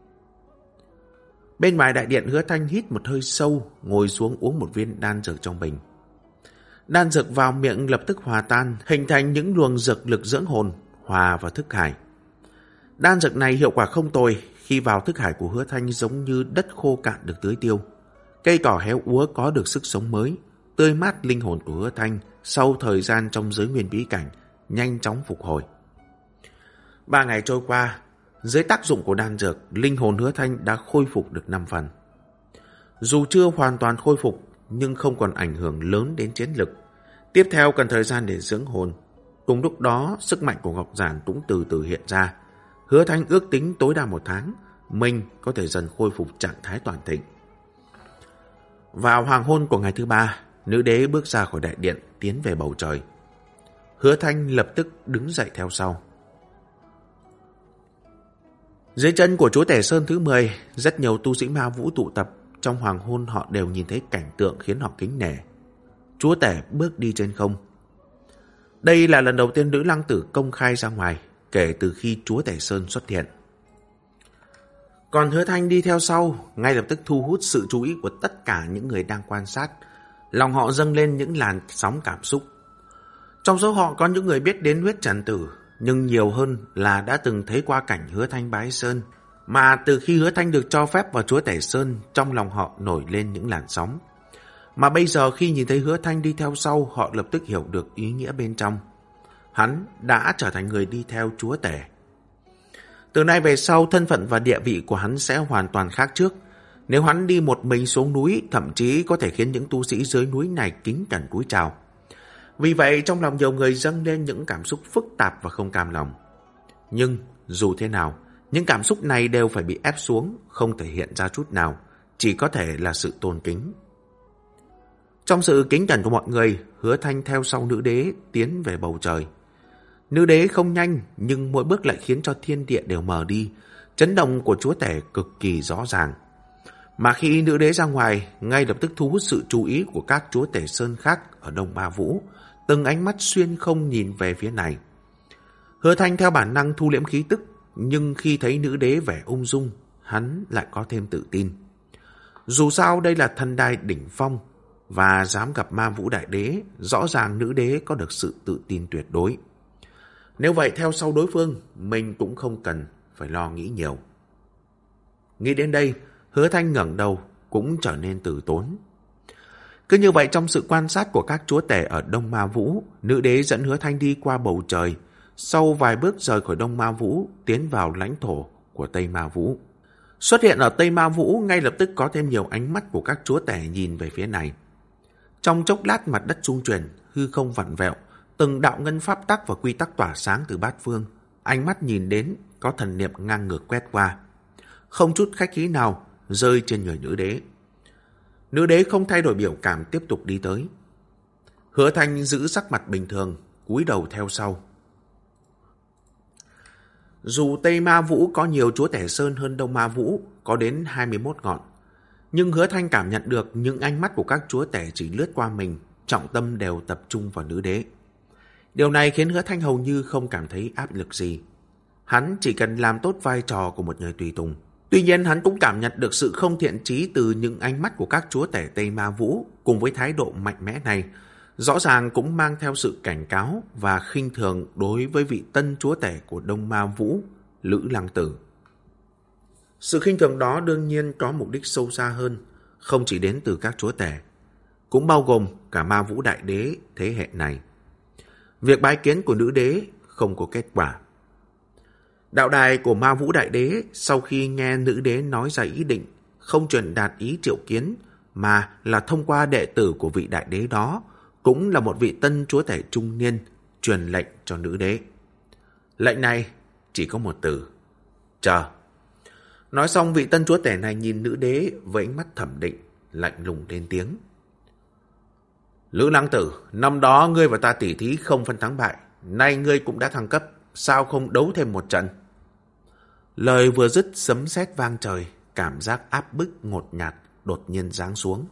Speaker 1: Bên ngoài đại điện, Hứa Thanh hít một hơi sâu, ngồi xuống uống một viên đan dược trong bình. Đan dược vào miệng lập tức hòa tan, hình thành những luồng dược lực dưỡng hồn, hòa vào thức hải. Đan dược này hiệu quả không tồi, khi vào thức hải của Hứa Thanh giống như đất khô cạn được tưới tiêu. Cây cỏ héo úa có được sức sống mới, tươi mát linh hồn của Hứa Thanh sau thời gian trong giới nguyên bí cảnh, nhanh chóng phục hồi. 3 ngày trôi qua, dưới tác dụng của đan dược, linh hồn Hứa Thanh đã khôi phục được 5 phần. Dù chưa hoàn toàn khôi phục, nhưng không còn ảnh hưởng lớn đến chiến lực. Tiếp theo cần thời gian để dưỡng hồn. Cùng lúc đó, sức mạnh của ngọc giản cũng từ từ hiện ra. Hứa Thanh ước tính tối đa 1 tháng, mình có thể dần khôi phục trạng thái toàn thịnh. Vào hoàng hôn của ngày thứ 3, nữ đế bước ra khỏi đại điện, tiến về bầu trời. Hứa Thanh lập tức đứng dậy theo sau. Dưới chân của chúa Tể Sơn thứ 10, rất nhiều tu sĩ Ma Vũ tụ tập. Trong hoàng hôn họ đều nhìn thấy cảnh tượng khiến họ kính nể. Chúa Tể bước đi trên không. Đây là lần đầu tiên Lữ Lăng Tử công khai ra ngoài kể từ khi chúa Tể Sơn xuất hiện. Còn Hứa Thanh đi theo sau, ngay lập tức thu hút sự chú ý của tất cả những người đang quan sát. Lòng họ dâng lên những làn sóng cảm xúc. Trong số họ có những người biết đến huyết trần tử, nhưng nhiều hơn là đã từng thấy qua cảnh Hứa Thanh bái sơn. Mà từ khi Hứa Thanh được cho phép vào chúa Tể Sơn, trong lòng họ nổi lên những làn sóng. Mà bây giờ khi nhìn thấy Hứa Thanh đi theo sau, họ lập tức hiểu được ý nghĩa bên trong. Hắn đã trở thành người đi theo chúa Tể. Từ nay về sau, thân phận và địa vị của hắn sẽ hoàn toàn khác trước. Nếu hắn đi một mình xuống núi, thậm chí có thể khiến những tu sĩ dưới núi này kính cẩn cúi chào. Vì vậy, trong lòng nhiều người dâng lên những cảm xúc phức tạp và không cam lòng. Nhưng, dù thế nào, những cảm xúc này đều phải bị ép xuống, không thể hiện ra chút nào, chỉ có thể là sự tôn kính. Trong sự kính cẩn của mọi người, Hứa Thanh theo sau nữ đế tiến về bầu trời. Nữ đế không nhanh, nhưng mỗi bước lại khiến cho thiên địa đều mờ đi. Chấn động của chúa tể cực kỳ rõ ràng. Mà khi nữ đế ra ngoài, ngay lập tức thu hút sự chú ý của các chúa tể sơn khác ở Đông Ma Vũ. Từng ánh mắt xuyên không nhìn về phía này. Hứa Thanh theo bản năng thu liễm khí tức, nhưng khi thấy nữ đế vẻ ung dung, hắn lại có thêm tự tin. Dù sao đây là thần đài đỉnh phong, và dám gặp Ma Vũ Đại Đế, rõ ràng nữ đế có được sự tự tin tuyệt đối. Nếu vậy theo sau đối phương, mình cũng không cần phải lo nghĩ nhiều. Nghĩ đến đây, Hứa Thanh ngẩng đầu cũng trở nên từ tốn. Cứ như vậy trong sự quan sát của các chúa tể ở Đông Ma Vũ, nữ đế dẫn Hứa Thanh đi qua bầu trời, sau vài bước rời khỏi Đông Ma Vũ, tiến vào lãnh thổ của Tây Ma Vũ. Xuất hiện ở Tây Ma Vũ, ngay lập tức có thêm nhiều ánh mắt của các chúa tể nhìn về phía này. Trong chốc lát mặt đất rung chuyển, hư không vặn vẹo, từng đạo ngân pháp tắc và quy tắc tỏa sáng từ bát phương, ánh mắt nhìn đến có thần niệm ngang ngược quét qua. Không chút khách khí nào rơi trên người nữ đế. Nữ đế không thay đổi biểu cảm tiếp tục đi tới. Hứa Thanh giữ sắc mặt bình thường, cúi đầu theo sau. Dù Tây Ma Vũ có nhiều chúa tể sơn hơn Đông Ma Vũ, có đến 21 ngọn, nhưng Hứa Thanh cảm nhận được những ánh mắt của các chúa tể chỉ lướt qua mình, trọng tâm đều tập trung vào nữ đế. Điều này khiến Hứa Thanh hầu như không cảm thấy áp lực gì. Hắn chỉ cần làm tốt vai trò của một người tùy tùng. Tuy nhiên hắn cũng cảm nhận được sự không thiện chí từ những ánh mắt của các chúa tể Tây Ma Vũ, cùng với thái độ mạnh mẽ này, rõ ràng cũng mang theo sự cảnh cáo và khinh thường đối với vị tân chúa tể của Đông Ma Vũ, Lữ Lăng Tử. Sự khinh thường đó đương nhiên có mục đích sâu xa hơn, không chỉ đến từ các chúa tể, cũng bao gồm cả Ma Vũ Đại Đế thế hệ này. Việc bái kiến của nữ đế không có kết quả. Đạo đài của Ma Vũ Đại Đế sau khi nghe nữ đế nói ra ý định, không truyền đạt ý triệu kiến, mà là thông qua đệ tử của vị đại đế đó, cũng là một vị tân chúa tể trung niên, truyền lệnh cho nữ đế. Lệnh này chỉ có một từ: chờ. Nói xong, vị tân chúa tể này nhìn nữ đế với ánh mắt thẩm định, lạnh lùng lên tiếng. Lữ Lăng Tử, năm đó ngươi và ta tỉ thí không phân thắng bại, nay ngươi cũng đã thăng cấp, sao không đấu thêm một trận? Lời vừa dứt, sấm sét vang trời, cảm giác áp bức ngột ngạt đột nhiên giáng xuống.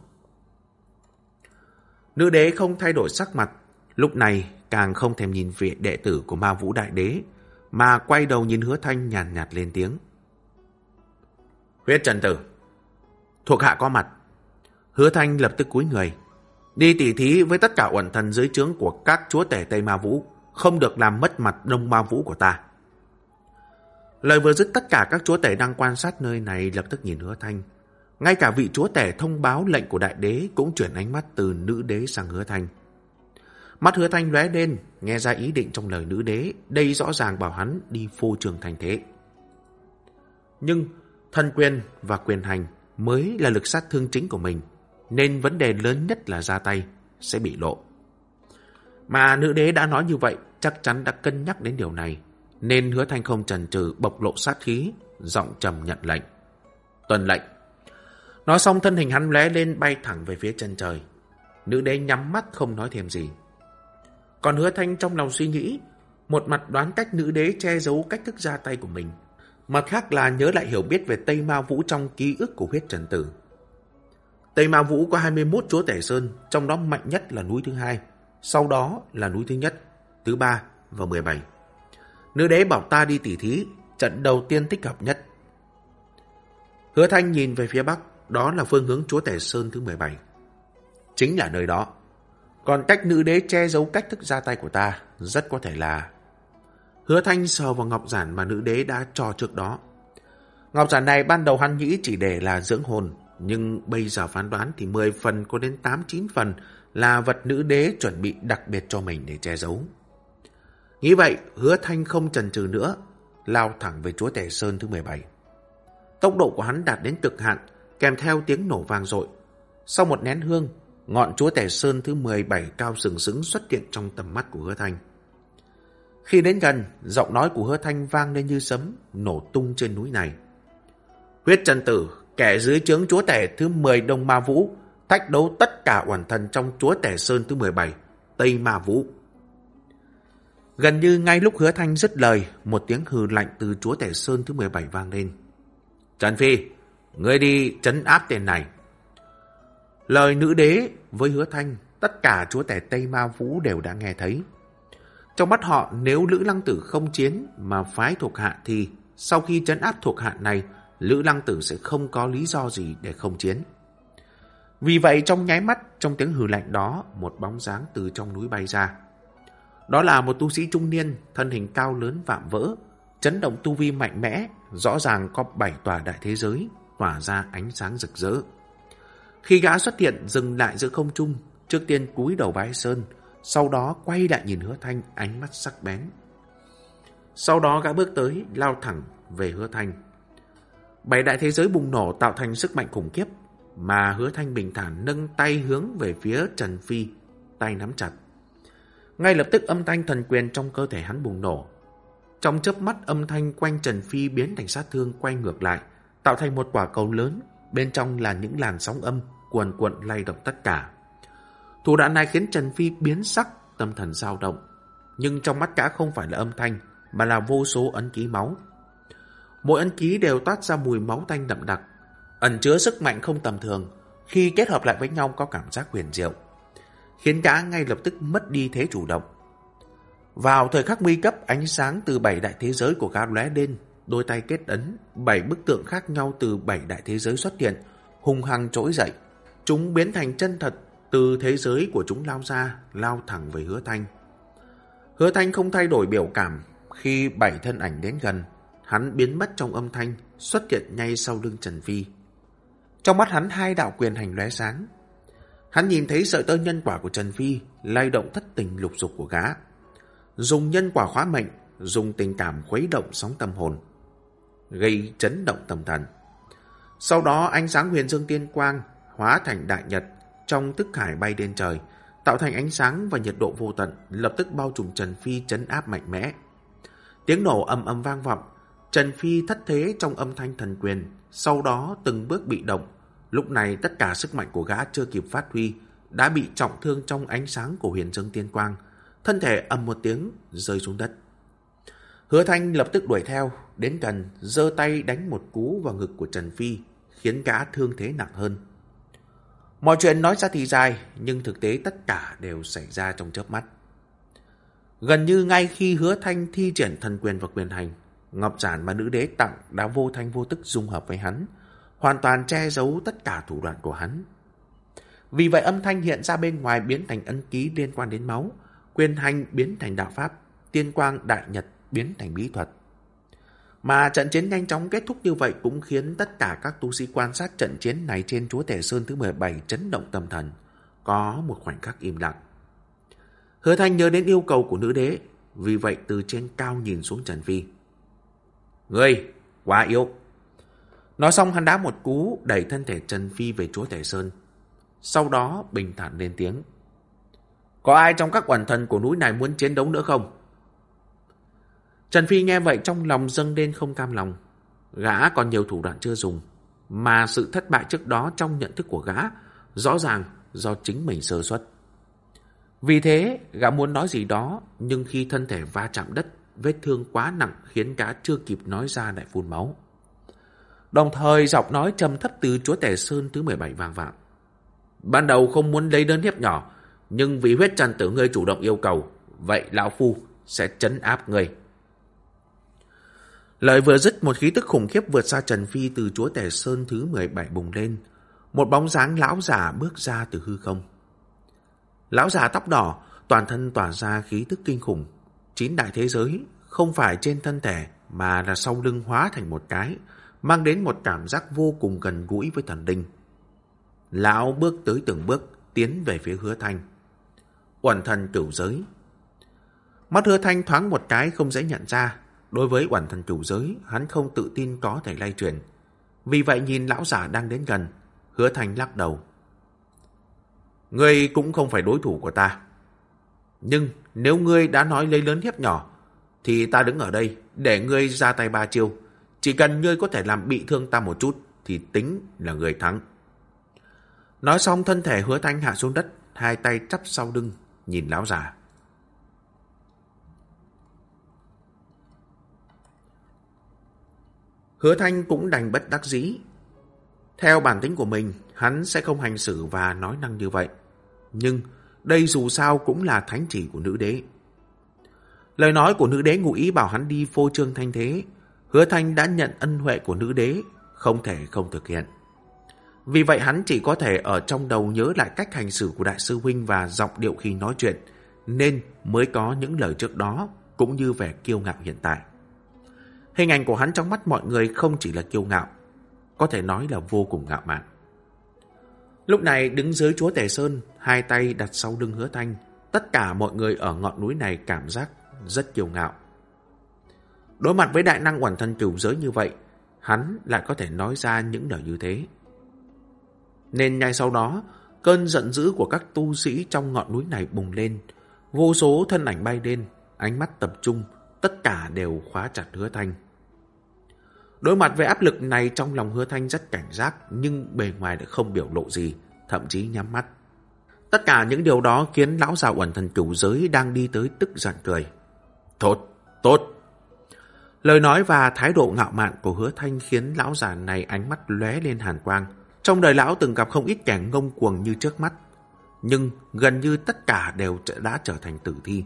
Speaker 1: Nữ đế không thay đổi sắc mặt, lúc này càng không thèm nhìn vị đệ tử của Ma Vũ Đại Đế, mà quay đầu nhìn Hứa Thanh nhàn nhạt lên tiếng. Huyết Trần Tử, thuộc hạ có mặt. Hứa Thanh lập tức cúi người. Đi tỉ thí với tất cả uẩn thần dưới trướng của các chúa tể Tây Ma Vũ, không được làm mất mặt Đông Ma Vũ của ta. Lời vừa dứt, tất cả các chúa tể đang quan sát nơi này lập tức nhìn Hứa Thanh. Ngay cả vị chúa tể thông báo lệnh của đại đế cũng chuyển ánh mắt từ nữ đế sang Hứa Thanh. Mắt Hứa Thanh lóe lên, nghe ra ý định trong lời nữ đế, đây rõ ràng bảo hắn đi phô trương thành thế. Nhưng thân quyền và quyền hành mới là lực sát thương chính của mình, nên vấn đề lớn nhất là ra tay sẽ bị lộ. Mà nữ đế đã nói như vậy, chắc chắn đã cân nhắc đến điều này, nên Hứa Thanh không chần chừ bộc lộ sát khí, giọng trầm nhận lệnh. Tuân lệnh. Nói xong, thân hình hắn lóe lên bay thẳng về phía chân trời. Nữ đế nhắm mắt không nói thêm gì. Còn Hứa Thanh trong lòng suy nghĩ, một mặt đoán cách nữ đế che giấu cách thức ra tay của mình, mặt khác là nhớ lại hiểu biết về Tây Ma Vũ trong ký ức của Huyết Trần Tử. Tây Ma Vũ có 21 chúa tể sơn, trong đó mạnh nhất là núi thứ 2, sau đó là núi thứ nhất, thứ 3 và 17. Nữ đế bảo ta đi tỉ thí, trận đầu tiên thích hợp nhất. Hứa Thanh nhìn về phía bắc, đó là phương hướng chúa tể sơn thứ 17. Chính là nơi đó. Còn cách nữ đế che giấu cách thức ra tay của ta, rất có thể là... Hứa Thanh sờ vào ngọc giản mà nữ đế đã cho trước đó. Ngọc giản này ban đầu hắn nghĩ chỉ để là dưỡng hồn, nhưng bây giờ phán đoán thì 10 phần có đến 8-9 phần là vật nữ đế chuẩn bị đặc biệt cho mình để che giấu. Nghĩ vậy, Hứa Thanh không chần chừ nữa, lao thẳng về chúa tể sơn thứ 17. Tốc độ của hắn đạt đến cực hạn, kèm theo tiếng nổ vang dội. Sau một nén hương, ngọn chúa tể sơn thứ 17 cao sừng sững xuất hiện trong tầm mắt của Hứa Thanh. Khi đến gần, giọng nói của Hứa Thanh vang lên như sấm, nổ tung trên núi này. Huyết Trần Tử, kẻ dưới trướng chúa tể thứ 10 Đông Ma Vũ, thách đấu tất cả oản thần trong chúa tể sơn thứ 17, Tây Ma Vũ. Gần như ngay lúc Hứa Thanh dứt lời, một tiếng hừ lạnh từ chúa tể sơn thứ 17 vang lên. Trần Phi, ngươi đi trấn áp tên này. Lời nữ đế với Hứa Thanh, tất cả chúa tể Tây Ma Vũ đều đã nghe thấy. Trong mắt họ, nếu Lữ Lăng Tử không chiến mà phái thuộc hạ thì sau khi trấn áp thuộc hạ này, Lữ Lăng Tử sẽ không có lý do gì để không chiến. Vì vậy trong nháy mắt, trong tiếng hừ lạnh đó, một bóng dáng từ trong núi bay ra. Đó là một tu sĩ trung niên, thân hình cao lớn vạm vỡ, chấn động tu vi mạnh mẽ, rõ ràng có 7 tòa đại thế giới, tỏa ra ánh sáng rực rỡ. Khi gã xuất hiện dừng lại giữa không trung, trước tiên cúi đầu bái sơn, sau đó quay lại nhìn Hứa Thanh ánh mắt sắc bén. Sau đó gã bước tới, lao thẳng về Hứa Thanh. 7 đại thế giới bùng nổ tạo thành sức mạnh khủng khiếp, mà Hứa Thanh bình thản nâng tay hướng về phía Trần Phi, tay nắm chặt. Ngay lập tức âm thanh thần quyền trong cơ thể hắn bùng nổ. Trong chớp mắt âm thanh quanh Trần Phi biến thành sát thương quay ngược lại, tạo thành một quả cầu lớn, bên trong là những làn sóng âm cuồn cuộn lay động tất cả. Thủ đoạn này khiến Trần Phi biến sắc, tâm thần dao động. Nhưng trong mắt gã không phải là âm thanh, mà là vô số ấn ký máu. Mỗi ấn ký đều toát ra mùi máu tanh đậm đặc, ẩn chứa sức mạnh không tầm thường, khi kết hợp lại với nhau có cảm giác huyền diệu, khiến gã ngay lập tức mất đi thế chủ động. Vào thời khắc nguy cấp, ánh sáng từ 7 đại thế giới của gã lóe lên, đôi tay kết ấn, 7 bức tượng khác nhau từ 7 đại thế giới xuất hiện, hung hăng trỗi dậy. Chúng biến thành chân thật, từ thế giới của chúng lao ra, lao thẳng về Hứa Thanh. Hứa Thanh không thay đổi biểu cảm, khi 7 thân ảnh đến gần, hắn biến mất trong âm thanh, xuất hiện ngay sau lưng Trần Phi. Trong mắt hắn 2 đạo quyền hành lóe sáng. Hắn nhìn thấy sợi tơ nhân quả của Trần Phi lay động thất tình lục dục của gã. Dùng nhân quả khóa mệnh, dùng tình cảm khuấy động sóng tâm hồn, gây chấn động tâm thần. Sau đó ánh sáng huyền dương tiên quang hóa thành đại nhật trong thức hải bay lên trời, tạo thành ánh sáng và nhiệt độ vô tận, lập tức bao trùm Trần Phi trấn áp mạnh mẽ. Tiếng nổ ầm ầm vang vọng, Trần Phi thất thế trong âm thanh thần quyền, sau đó từng bước bị động. Lúc này tất cả sức mạnh của gã chưa kịp phát huy, đã bị trọng thương trong ánh sáng của huyền dương tiên quang, thân thể ầm một tiếng rơi xuống đất. Hứa Thanh lập tức đuổi theo, đến gần, giơ tay đánh một cú vào ngực của Trần Phi, khiến gã thương thế nặng hơn. Mọi chuyện nói ra thì dài, nhưng thực tế tất cả đều xảy ra trong chớp mắt. Gần như ngay khi Hứa Thanh thi triển thần quyền và quyền hành, ngọc giản mà nữ đế tặng đã vô thanh vô tức dung hợp với hắn, hoàn toàn che giấu tất cả thủ đoạn của hắn. Vì vậy âm thanh hiện ra bên ngoài biến thành ấn ký liên quan đến máu, quyền hành biến thành đạo pháp, tiên quang đại nhật biến thành bí thuật. Mà trận chiến nhanh chóng kết thúc như vậy cũng khiến tất cả các tu sĩ quan sát trận chiến này trên chúa tể sơn thứ 17 chấn động tâm thần, có một khoảnh khắc im lặng. Hứa Thanh nhớ đến yêu cầu của nữ đế, vì vậy từ trên cao nhìn xuống Trần Phi. Ngươi, quá yếu. Nói xong hắn đá một cú đẩy thân thể Trần Phi về chúa tể sơn. Sau đó bình thản lên tiếng. Có ai trong các oản thần của núi này muốn chiến đấu nữa không? Trần Phi nghe vậy trong lòng dâng lên không cam lòng. Gã còn nhiều thủ đoạn chưa dùng, mà sự thất bại trước đó trong nhận thức của gã rõ ràng do chính mình sơ suất. Vì thế gã muốn nói gì đó, nhưng khi thân thể va chạm đất, vết thương quá nặng khiến gã chưa kịp nói ra lại phun máu. Đồng thời giọng nói trầm thấp từ chúa tể sơn thứ 17 vang vọng. Ban đầu không muốn lấy đơn hiếp nhỏ, nhưng vì huyết trần tử ngươi chủ động yêu cầu, vậy lão phu sẽ trấn áp ngươi. Lời vừa dứt, một khí tức khủng khiếp vượt xa Trần Phi từ chúa tể sơn thứ 17 bùng lên. Một bóng dáng lão già bước ra từ hư không. Lão già tóc đỏ, toàn thân tỏa ra khí tức kinh khủng. 9 đại thế giới không phải trên thân thể mà là sau lưng hóa thành một cái, mang đến một cảm giác vô cùng gần gũi với thần linh. Lão bước tới từng bước, tiến về phía Hứa Thanh. Uẩn thần cửu giới. Mắt Hứa Thanh thoáng một cái không dễ nhận ra. Đối với uẩn thần cửu giới, hắn không tự tin có thể lay truyền. Vì vậy nhìn lão giả đang đến gần, Hứa Thanh lắc đầu. Ngươi cũng không phải đối thủ của ta. Nhưng nếu ngươi đã nói lấy lớn hiếp nhỏ, thì ta đứng ở đây để ngươi ra tay 3 chiêu. Chỉ cần ngươi có thể làm bị thương ta một chút thì tính là người thắng. Nói xong thân thể Hứa Thanh hạ xuống đất, hai tay chắp sau lưng nhìn lão già. Hứa Thanh cũng đành bất đắc dĩ. Theo bản tính của mình, hắn sẽ không hành xử và nói năng như vậy. Nhưng đây dù sao cũng là thánh chỉ của nữ đế. Lời nói của nữ đế ngụ ý bảo hắn đi phô trương thanh thế. Hứa Thanh đã nhận ân huệ của nữ đế, không thể không thực hiện. Vì vậy hắn chỉ có thể ở trong đầu nhớ lại cách hành xử của đại sư huynh và giọng điệu khi nói chuyện, nên mới có những lời trước đó cũng như vẻ kiêu ngạo hiện tại. Hình ảnh của hắn trong mắt mọi người không chỉ là kiêu ngạo, có thể nói là vô cùng ngạo mạn. Lúc này đứng dưới chúa Tể Sơn, hai tay đặt sau lưng Hứa Thanh, tất cả mọi người ở ngọn núi này cảm giác rất kiêu ngạo. Đối mặt với đại năng oản thân cửu giới như vậy, hắn lại có thể nói ra những lời như thế. Nên ngay sau đó, cơn giận dữ của các tu sĩ trong ngọn núi này bùng lên. Vô số thân ảnh bay lên, ánh mắt tập trung, tất cả đều khóa chặt Hứa Thanh. Đối mặt với áp lực này, trong lòng Hứa Thanh rất cảnh giác, nhưng bề ngoài lại không biểu lộ gì, thậm chí nhắm mắt. Tất cả những điều đó khiến lão già uẩn thần cửu giới đang đi tới tức giận cười. Tốt. Lời nói và thái độ ngạo mạn của Hứa Thanh khiến lão già này ánh mắt lóe lên hàn quang. Trong đời lão từng gặp không ít kẻ ngông cuồng như trước mắt, nhưng gần như tất cả đều đã trở thành tử thi.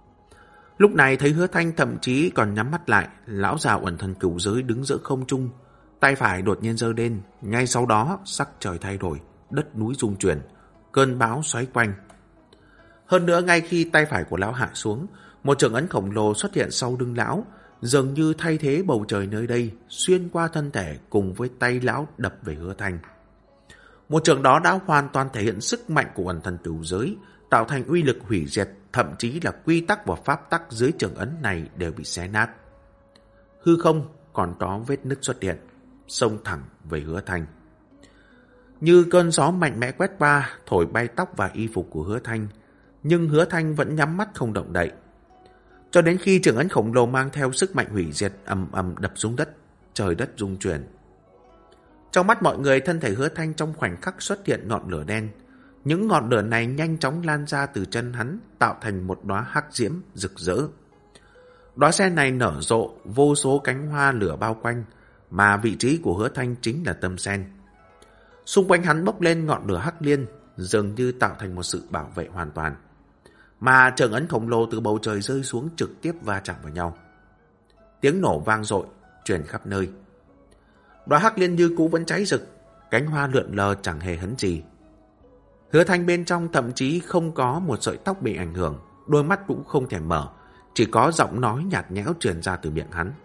Speaker 1: Lúc này thấy Hứa Thanh thậm chí còn nhắm mắt lại, lão già uẩn thần cửu giới đứng giữa không trung, tay phải đột nhiên giơ lên, ngay sau đó sắc trời thay đổi, đất núi rung chuyển, cơn bão xoáy quanh. Hơn nữa ngay khi tay phải của lão hạ xuống, một trường ấn khổng lồ xuất hiện sau lưng lão, dường như thay thế bầu trời nơi đây, xuyên qua thân thể cùng với tay lão đập về Hứa Thanh. Một trường đó đã hoàn toàn thể hiện sức mạnh của uẩn thần cửu giới, tạo thành uy lực hủy diệt, thậm chí là quy tắc và pháp tắc dưới trường ấn này đều bị xé nát. Hư không còn có vết nứt xuất hiện, xông thẳng về Hứa Thanh. Như cơn gió mạnh mẽ quét qua, thổi bay tóc và y phục của Hứa Thanh, nhưng Hứa Thanh vẫn nhắm mắt không động đậy. Cho đến khi trường ấn khổng lồ mang theo sức mạnh hủy diệt ầm ầm đập xuống đất, trời đất rung chuyển. Trong mắt mọi người, thân thể Hứa Thanh trong khoảnh khắc xuất hiện ngọn lửa đen. Những ngọn lửa này nhanh chóng lan ra từ chân hắn, tạo thành một đóa hắc diễm rực rỡ. Đóa sen này nở rộ, vô số cánh hoa lửa bao quanh, mà vị trí của Hứa Thanh chính là tâm sen. Xung quanh hắn bốc lên ngọn lửa hắc liên, dường như tạo thành một sự bảo vệ hoàn toàn. Mà trường ấn khổng lồ từ bầu trời rơi xuống trực tiếp va chạm vào nhau. Tiếng nổ vang dội, truyền khắp nơi. Đóa hắc liên như cũ vẫn cháy rực, cánh hoa lượn lờ chẳng hề hấn gì. Hứa Thanh bên trong thậm chí không có một sợi tóc bị ảnh hưởng, đôi mắt cũng không thể mở, chỉ có giọng nói nhạt nhẽo truyền ra từ miệng hắn.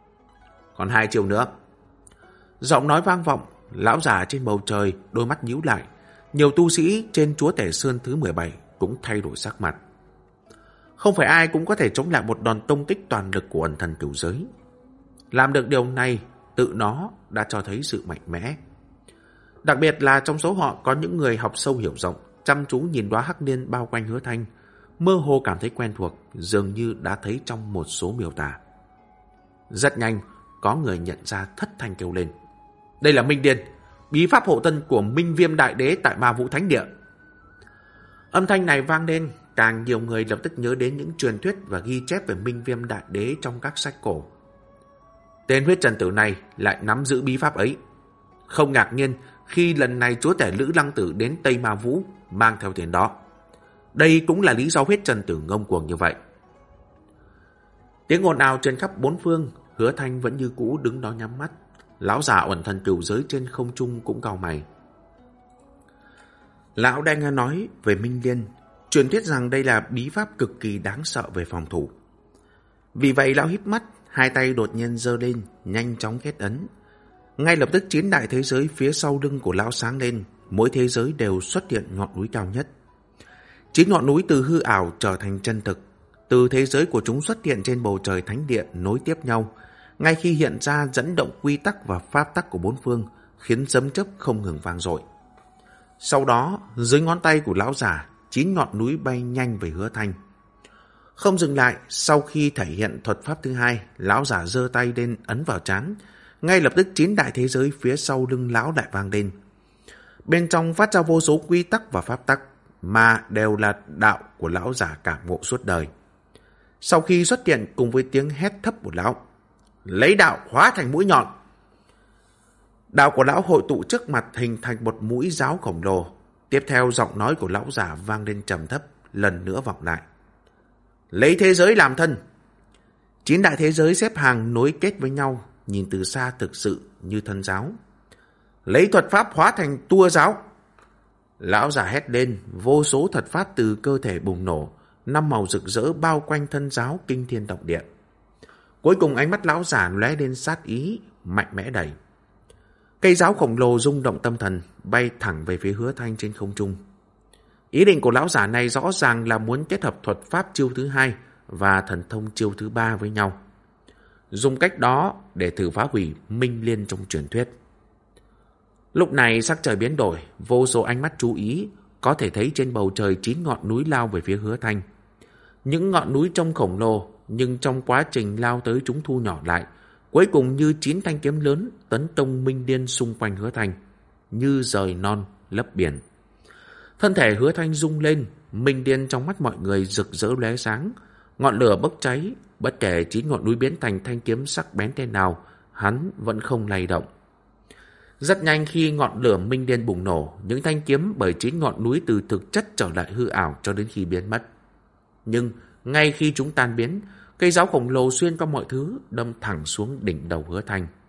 Speaker 1: Còn 2 chiều nữa. Giọng nói vang vọng, lão già trên bầu trời đôi mắt nhíu lại. Nhiều tu sĩ trên chúa Tể Sơn thứ 17 cũng thay đổi sắc mặt. Không phải ai cũng có thể chống lại một đòn công kích toàn lực của ẩn thần cửu giới. Làm được điều này, tự nó đã cho thấy sự mạnh mẽ. Đặc biệt là trong số họ có những người học sâu hiểu rộng, chăm chú nhìn đóa hắc liên bao quanh Hứa Thanh, mơ hồ cảm thấy quen thuộc, dường như đã thấy trong một số miêu tả. Rất nhanh, có người nhận ra thất thanh kêu lên. Đây là Minh Điên, bí pháp hộ thân của Minh Viêm Đại Đế tại Ma Vũ Thánh Địa. Âm thanh này vang lên, càng nhiều người lập tức nhớ đến những truyền thuyết và ghi chép về Minh Viêm Đại Đế trong các sách cổ. Tên huyết trần tử này lại nắm giữ bí pháp ấy. Không ngạc nhiên khi lần này chúa tể Lữ Lăng Tử đến Tây Ma Vũ mang theo tiền đó. Đây cũng là lý do huyết trần tử ngông cuồng như vậy. Tiếng ồn ào trên khắp bốn phương. Hứa Thanh vẫn như cũ đứng đó nhắm mắt. Lão già uẩn thần cửu giới trên không trung cũng cau mày. Lão đang nghe nói về Minh Liên, truyền thuyết rằng đây là bí pháp cực kỳ đáng sợ về phòng thủ. Vì vậy lão híp mắt, hai tay đột nhiên giơ lên, nhanh chóng kết ấn. Ngay lập tức 9 đại thế giới phía sau lưng của lão sáng lên, mỗi thế giới đều xuất hiện ngọn núi cao nhất. 9 ngọn núi từ hư ảo trở thành chân thực, từ thế giới của chúng xuất hiện trên bầu trời thánh địa nối tiếp nhau. ngay khi hiện ra dẫn động quy tắc và pháp tắc của bốn phương, khiến sấm chớp không ngừng vang dội. Sau đó, dưới ngón tay của lão giả, 9 ngọn núi bay nhanh về Hứa Thanh. Không dừng lại, sau khi thể hiện thuật pháp thứ hai, lão giả giơ tay lên ấn vào trán. Ngay lập tức 9 đại thế giới phía sau lưng lão lại vang lên. Bên trong phát ra vô số quy tắc và pháp tắc, mà đều là đạo của lão giả cảm ngộ suốt đời. Sau khi xuất hiện cùng với tiếng hét thấp của lão, lấy đạo hóa thành mũi nhọn. Đạo của lão hội tụ trước mặt hình thành một mũi giáo khổng lồ. Tiếp theo giọng nói của lão giả vang lên trầm thấp, lần nữa vọng lại. Lấy thế giới làm thân. 9 đại thế giới xếp hàng nối kết với nhau, nhìn từ xa thực sự như thân giáo. Lấy thuật pháp hóa thành tua giáo. Lão giả hét lên, vô số thuật pháp từ cơ thể bùng nổ, 5 màu rực rỡ bao quanh thân giáo kinh thiên động địa. Cuối cùng ánh mắt lão giả lóe lên sát ý, mạnh mẽ đẩy. Cây giáo khổng lồ rung động tâm thần, bay thẳng về phía Hứa Thanh trên không trung. Ý định của lão giả này rõ ràng là muốn kết hợp thuật pháp chiêu thứ hai và thần thông chiêu thứ ba với nhau. Dùng cách đó để thử phá hủy Minh Liên trong truyền thuyết. Lúc này sắc trời biến đổi, vô số ánh mắt chú ý, có thể thấy trên bầu trời 9 ngọn núi lao về phía Hứa Thanh. Những ngọn núi trông khổng lồ, nhưng trong quá trình lao tới chúng thu nhỏ lại, cuối cùng như 9 thanh kiếm lớn tấn công Minh Liên xung quanh Hứa Thanh, như rời non lấp biển. Thân thể Hứa Thanh rung lên, Minh Liên trong mắt mọi người rực rỡ lóe sáng, ngọn lửa bốc cháy, bất kể 9 ngọn núi biến thành thanh kiếm sắc bén thế nào, hắn vẫn không lay động. Rất nhanh khi ngọn lửa Minh Liên bùng nổ, những thanh kiếm bởi 9 ngọn núi từ thực chất trở lại hư ảo cho đến khi biến mất. Nhưng ngay khi chúng tan biến, cây giáo khổng lồ xuyên qua mọi thứ, đâm thẳng xuống đỉnh đầu Hứa Thanh.